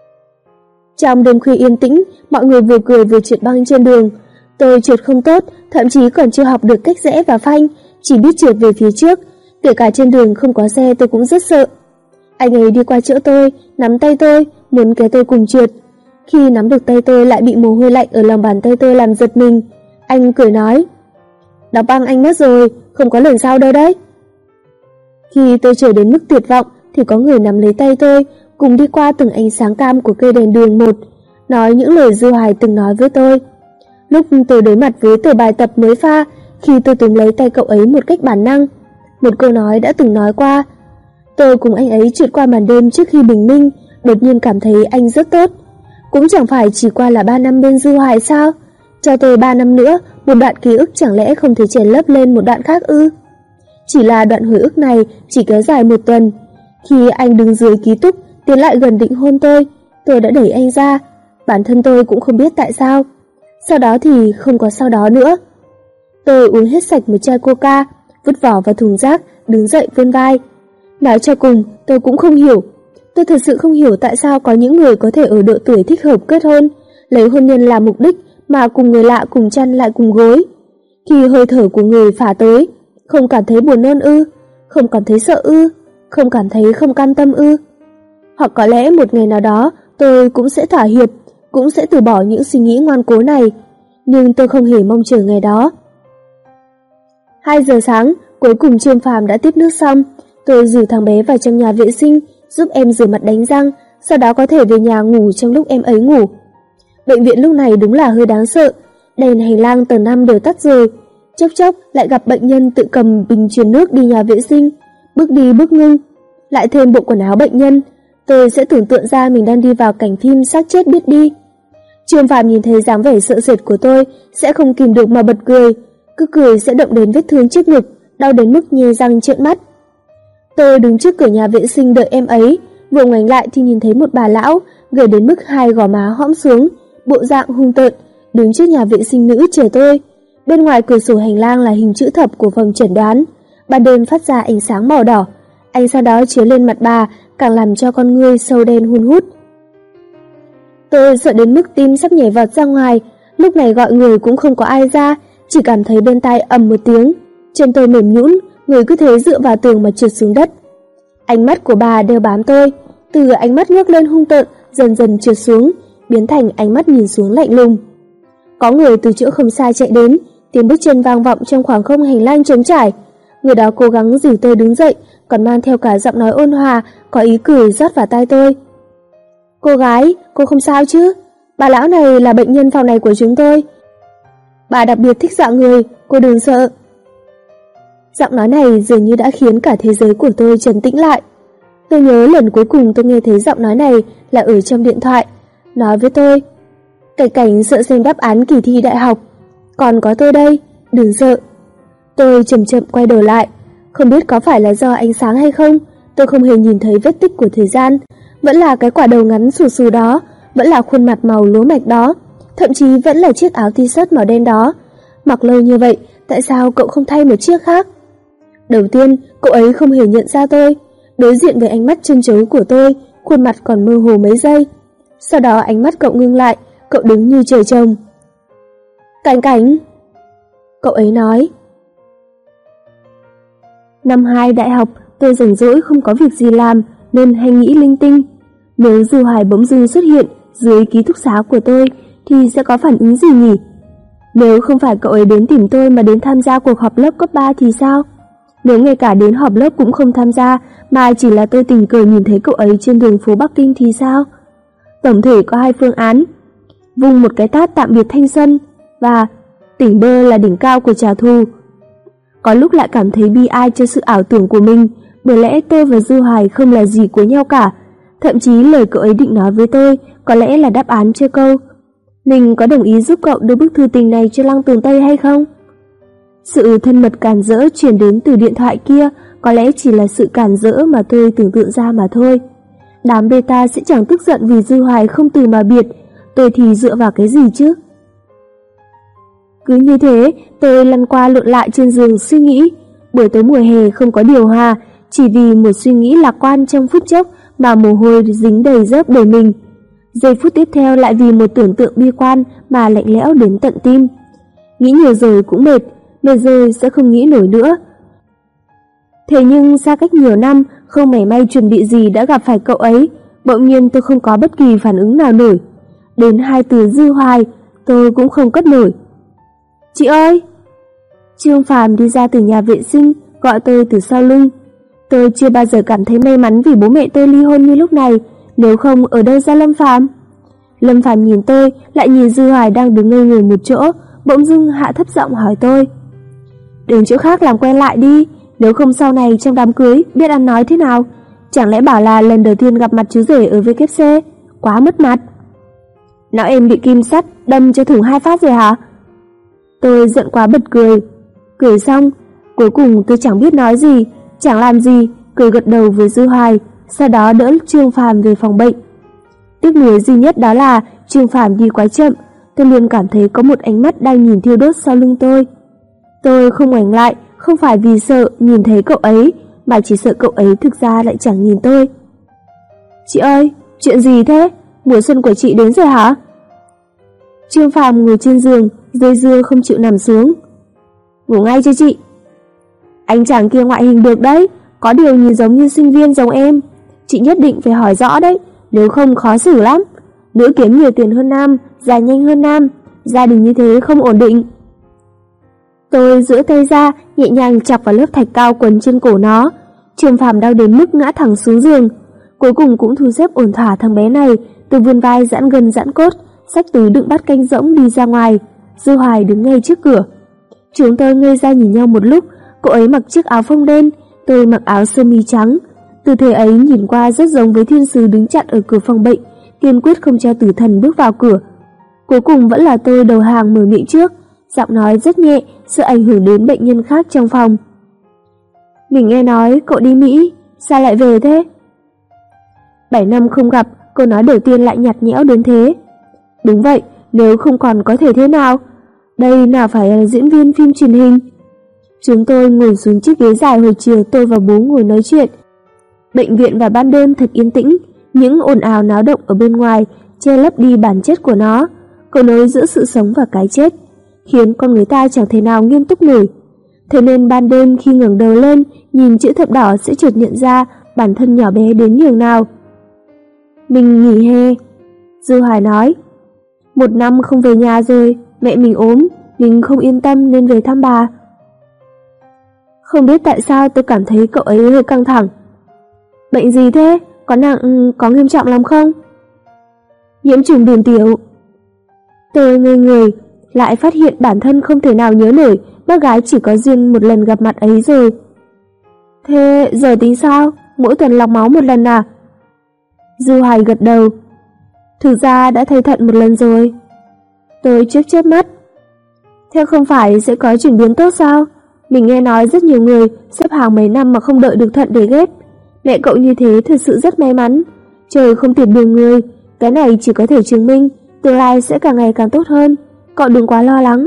Trong đêm khuya yên tĩnh, mọi người vừa cười vừa trượt băng trên đường. Tôi trượt không tốt, thậm chí còn chưa học được cách rẽ và phanh, chỉ biết trượt về phía trước. Kể cả trên đường không có xe tôi cũng rất sợ. Anh ấy đi qua chỗ tôi, nắm tay tôi, muốn kéo tôi cùng trượt. Khi nắm được tay tôi lại bị mồ hôi lạnh ở lòng bàn tay tôi làm giật mình. Anh cười nói, đọc băng anh mất rồi, không có lần sau đâu đấy. Khi tôi trở đến mức tuyệt vọng thì có người nắm lấy tay tôi, cùng đi qua từng ánh sáng cam của cây đèn đường một, nói những lời Du Hoài từng nói với tôi. Lúc tôi đối mặt với tờ bài tập mới pha, khi tôi túm lấy tay cậu ấy một cách bản năng, một câu nói đã từng nói qua. Tôi cùng anh ấy trượt qua màn đêm trước khi bình minh, đột nhiên cảm thấy anh rất tốt. Cũng chẳng phải chỉ qua là 3 năm bên Du Hoài sao? Cho tôi 3 năm nữa, một đoạn ký ức chẳng lẽ không thể chèn lấp lên một đoạn khác ư? Chỉ là đoạn hồi ức này chỉ kéo dài 1 tuần. Khi anh đứng dưới ký túc, tiến lại gần định hôn tôi đã đẩy anh ra. Bản thân tôi cũng không biết tại sao. Sau đó thì không có sau đó nữa. Tôi uống hết sạch một chai coca, vứt vỏ vào thùng rác, đứng dậy vươn vai. Nói cho cùng, tôi cũng không hiểu. Tôi thật sự không hiểu tại sao có những người có thể ở độ tuổi thích hợp kết hôn, lấy hôn nhân làm mục đích mà cùng người lạ cùng chăn lại cùng gối. Khi hơi thở của người phả tới, không cảm thấy buồn nôn ư, không cảm thấy sợ ư, không cảm thấy không cam tâm ư. Hoặc có lẽ một ngày nào đó tôi cũng sẽ thỏa hiệp, cũng sẽ từ bỏ những suy nghĩ ngoan cố này, nhưng tôi không hề mong chờ ngày đó. 2 giờ sáng, cuối cùng Trương Phàm đã tiếp nước xong. Tôi rủ thằng bé vào trong nhà vệ sinh, giúp em rửa mặt đánh răng, sau đó có thể về nhà ngủ trong lúc em ấy ngủ. Bệnh viện lúc này đúng là hơi đáng sợ, đèn hành lang tầng 5 đều tắt rồi. Chốc chốc lại gặp bệnh nhân tự cầm bình truyền nước đi nhà vệ sinh, bước đi bước ngưng. Lại thêm bộ quần áo bệnh nhân, tôi sẽ tưởng tượng ra mình đang đi vào cảnh phim xác chết biết đi. Trương Phàm nhìn thấy dáng vẻ sợ sệt của tôi, sẽ không kìm được mà bật cười, cứ cười sẽ động đến vết thương trước ngực, đau đến mức nhe răng trợn mắt. Tôi đứng trước cửa nhà vệ sinh đợi em ấy, vừa ngoảnh lại thì nhìn thấy một bà lão, gầy đến mức 2 gò má hõm xuống, bộ dạng hung tợn, đứng trước nhà vệ sinh nữ chờ tôi. Bên ngoài cửa sổ hành lang là hình chữ thập của phòng chẩn đoán, ban đêm phát ra ánh sáng màu đỏ, ánh sáng đó chiếu lên mặt bà, càng làm cho con ngươi sâu đen hun hút. Tôi sợ đến mức tim sắp nhảy vọt ra ngoài, lúc này gọi người cũng không có ai ra, chỉ cảm thấy bên tai ầm một tiếng, chân tôi mềm nhũn, người cứ thế dựa vào tường mà trượt xuống đất. Ánh mắt của bà đeo bám tôi, từ ánh mắt ngước lên hung tợn dần dần trượt xuống, biến thành ánh mắt nhìn xuống lạnh lùng. Có người từ chỗ không xa chạy đến, tiếng bước chân vang vọng trong khoảng không hành lang trống trải. Người đó cố gắng dìu tôi đứng dậy, còn mang theo cả giọng nói ôn hòa, có ý cười rót vào tai tôi. Cô gái, cô không sao chứ? Bà lão này là bệnh nhân phòng này của chúng tôi. Bà đặc biệt thích dọa người, cô đừng sợ. Giọng nói này dường như đã khiến cả thế giới của tôi trấn tĩnh lại. Tôi nhớ lần cuối cùng tôi nghe thấy giọng nói này là ở trong điện thoại, nói với tôi: Cảnh sợ xem đáp án kỳ thi đại học, còn có tôi đây, đừng sợ. Tôi chậm chậm quay đầu lại, không biết có phải là do ánh sáng hay không, tôi không hề nhìn thấy vết tích của thời gian, vẫn là cái quả đầu ngắn xù xù đó, vẫn là khuôn mặt màu lúa mạch đó, thậm chí vẫn là chiếc áo t-shirt màu đen đó. Mặc lâu như vậy, tại sao cậu không thay một chiếc khác? Đầu tiên, cậu ấy không hề nhận ra tôi, đối diện với ánh mắt trân trối của tôi, khuôn mặt còn mơ hồ mấy giây. Sau đó ánh mắt cậu ngưng lại, cậu đứng như trời trồng. Cảnh, cậu ấy nói. Năm 2 đại học, tôi rảnh rỗi không có việc gì làm nên hay nghĩ linh tinh. Nếu Du Hoài bỗng dưng xuất hiện dưới ký túc xá của tôi thì sẽ có phản ứng gì nhỉ? Nếu không phải cậu ấy đến tìm tôi mà đến tham gia cuộc họp lớp cấp 3 thì sao? Nếu ngay cả đến họp lớp cũng không tham gia mà chỉ là tôi tình cờ nhìn thấy cậu ấy trên đường phố Bắc Kinh thì sao? Tổng thể có 2 phương án: vung một cái tát tạm biệt thanh xuân và tỉnh bơ là đỉnh cao của trả thù. Có lúc lại cảm thấy bi ai cho sự ảo tưởng của mình, bởi lẽ tôi và Du Hoài không là gì của nhau cả. Thậm chí lời cậu ấy định nói với tôi có lẽ là đáp án cho câu mình có đồng ý giúp cậu đưa bức thư tình này cho Lăng Tường Tây hay không? Sự thân mật cản rỡ truyền đến từ điện thoại kia có lẽ chỉ là sự cản rỡ mà tôi tưởng tượng ra mà thôi. Đám beta sẽ chẳng tức giận vì Du Hoài không từ mà biệt, tôi thì dựa vào cái gì chứ? Cứ như thế, tôi lăn qua lộn lại trên giường suy nghĩ. Buổi tối mùa hè không có điều hòa, chỉ vì một suy nghĩ lạc quan trong phút chốc mà mồ hôi dính đầy rớp đầy mình. Giây phút tiếp theo lại vì một tưởng tượng bi quan mà lạnh lẽo đến tận tim. Nghĩ nhiều rồi cũng mệt rồi sẽ không nghĩ nổi nữa. Thế nhưng xa cách nhiều năm, không mảy may chuẩn bị gì đã gặp phải cậu ấy, bỗng nhiên tôi không có bất kỳ phản ứng nào nổi. Đến 2 từ Du Hoài, tôi cũng không cất nổi. Chị ơi! Trương Phàm đi ra từ nhà vệ sinh, gọi tôi từ sau lưng. Tôi chưa bao giờ cảm thấy may mắn vì bố mẹ tôi ly hôn như lúc này, nếu không ở đâu ra Lâm Phàm. Lâm Phàm nhìn tôi, lại nhìn Du Hoài đang đứng ngây người một chỗ, bỗng dưng hạ thấp giọng hỏi tôi: Đến chỗ khác làm quen lại đi, nếu không sau này trong đám cưới biết ăn nói thế nào? Chẳng lẽ bảo là lần đầu tiên gặp mặt chú rể ở WC, quá mất mặt. Não em bị kim sắt đâm cho thủng 2 phát rồi hả? Tôi giận quá bật cười. Cười xong, cuối cùng tôi chẳng biết nói gì, chẳng làm gì, cười gật đầu với Du Hoài, sau đó đỡ Trương Phàm về phòng bệnh. Tiếc nuối duy nhất đó là Trương Phàm đi quá chậm, tôi luôn cảm thấy có một ánh mắt đang nhìn thiêu đốt sau lưng tôi. Tôi không ngoảnh lại, không phải vì sợ nhìn thấy cậu ấy, mà chỉ sợ cậu ấy thực ra lại chẳng nhìn tôi. Chị ơi, chuyện gì thế? Mùa xuân của chị đến rồi hả? Trương Phàm ngồi trên giường, dây dưa không chịu nằm xuống. Ngủ ngay cho chị. Anh chàng kia ngoại hình được đấy, có điều nhìn giống như sinh viên giống em. Chị nhất định phải hỏi rõ đấy, nếu không khó xử lắm. Nữ kiếm nhiều tiền hơn nam, già nhanh hơn nam, gia đình như thế không ổn định. Tôi duỗi tay ra, nhẹ nhàng chọc vào lớp thạch cao quấn trên cổ nó. Trương Phàm đau đến mức ngã thẳng xuống giường. Cuối cùng cũng thu xếp ổn thỏa thằng bé này, từ vươn vai giãn gân giãn cốt, xách túi đựng bát canh rỗng đi ra ngoài. Dư Hoài đứng ngay trước cửa. Chúng tôi ngây ra nhìn nhau một lúc. Cô ấy mặc chiếc áo phông đen, tôi mặc áo sơ mi trắng. Tư thế ấy nhìn qua rất giống với thiên sứ đứng chặn ở cửa phòng bệnh, kiên quyết không cho tử thần bước vào cửa. Cuối cùng vẫn là tôi đầu hàng mở miệng trước, giọng nói rất nhẹ, sợ ảnh hưởng đến bệnh nhân khác trong phòng. Mình nghe nói cậu đi Mỹ, sao lại về thế? 7 năm không gặp, câu nói đầu tiên lại nhạt nhẽo đến thế. Đúng vậy, nếu không còn có thể thế nào? Đây nào phải là diễn viên phim truyền hình. Chúng tôi ngồi xuống chiếc ghế dài hồi chiều tôi và bố ngồi nói chuyện. Bệnh viện vào ban đêm thật yên tĩnh, những ồn ào náo động ở bên ngoài che lấp đi bản chất của nó, cầu nối giữa sự sống và cái chết, khiến con người ta chẳng thể nào nghiêm túc nổi. Thế nên ban đêm khi ngẩng đầu lên, nhìn chữ thập đỏ sẽ chợt nhận ra bản thân nhỏ bé đến nhường nào. Mình nghỉ hè, Dư Hoài nói. 1 năm không về nhà rồi, mẹ mình ốm, mình không yên tâm nên về thăm bà. Không biết tại sao tôi cảm thấy cậu ấy hơi căng thẳng. Bệnh gì thế? Có nặng, có nghiêm trọng lắm không? Nhiễm trùng đường tiểu. Tôi ngây người, lại phát hiện bản thân không thể nào nhớ nổi bác gái chỉ có duyên một lần gặp mặt ấy rồi. Thế giờ tính sao? Mỗi tuần lọc máu một lần à? Dư Hoài gật đầu. Thực ra đã thay thận một lần rồi. Tôi chớp mắt. Thế không phải sẽ có chuyển biến tốt sao? Mình nghe nói rất nhiều người xếp hàng mấy năm mà không đợi được thận để ghép. Mẹ cậu như thế thật sự rất may mắn. Trời không tiện đường người, cái này chỉ có thể chứng minh tương lai sẽ càng ngày càng tốt hơn. Cậu đừng quá lo lắng.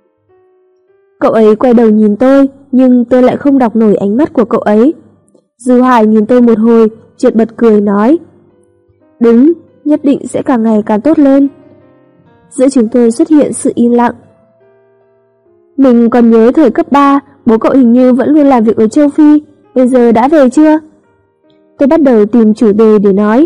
Cậu ấy quay đầu nhìn tôi, nhưng tôi lại không đọc nổi ánh mắt của cậu ấy. Dư Hoài nhìn tôi một hồi, chợt bật cười nói: Đúng, nhất định sẽ càng ngày càng tốt lên. Giữa chúng tôi xuất hiện sự im lặng. Mình còn nhớ thời cấp 3, bố cậu hình như vẫn luôn làm việc ở châu Phi, bây giờ đã về chưa? Tôi bắt đầu tìm chủ đề để nói.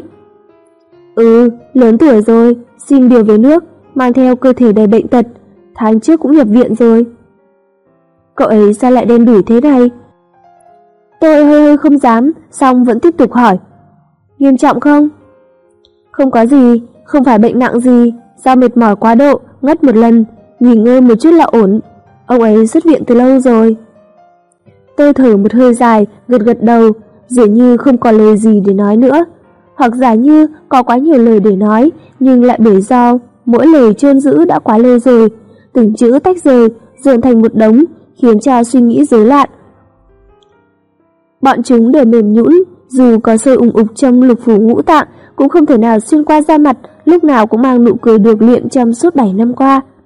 Lớn tuổi rồi, xin điều về nước, mang theo cơ thể đầy bệnh tật, tháng trước cũng nhập viện rồi. Cậu ấy sao lại đen đủi thế này? Tôi hơi không dám, xong vẫn tiếp tục hỏi. Nghiêm trọng không? Không có gì, không phải bệnh nặng gì, do mệt mỏi quá độ, ngất một lần, nghỉ ngơi một chút là ổn. Ông ấy xuất viện từ lâu rồi. Tôi thở một hơi dài, gật đầu, dường như không còn lời gì để nói nữa. Hoặc giả như có quá nhiều lời để nói, nhưng lại bởi do mỗi lời chôn giữ đã quá lâu rồi, từng chữ tách rời, dồn thành một đống, khiến cho suy nghĩ rối loạn. Bọn chúng đều mềm nhũn, dù có sôi ục trong lục phủ ngũ tạng, cũng không thể nào xuyên qua da mặt, lúc nào cũng mang nụ cười được luyện trong suốt 7 năm qua.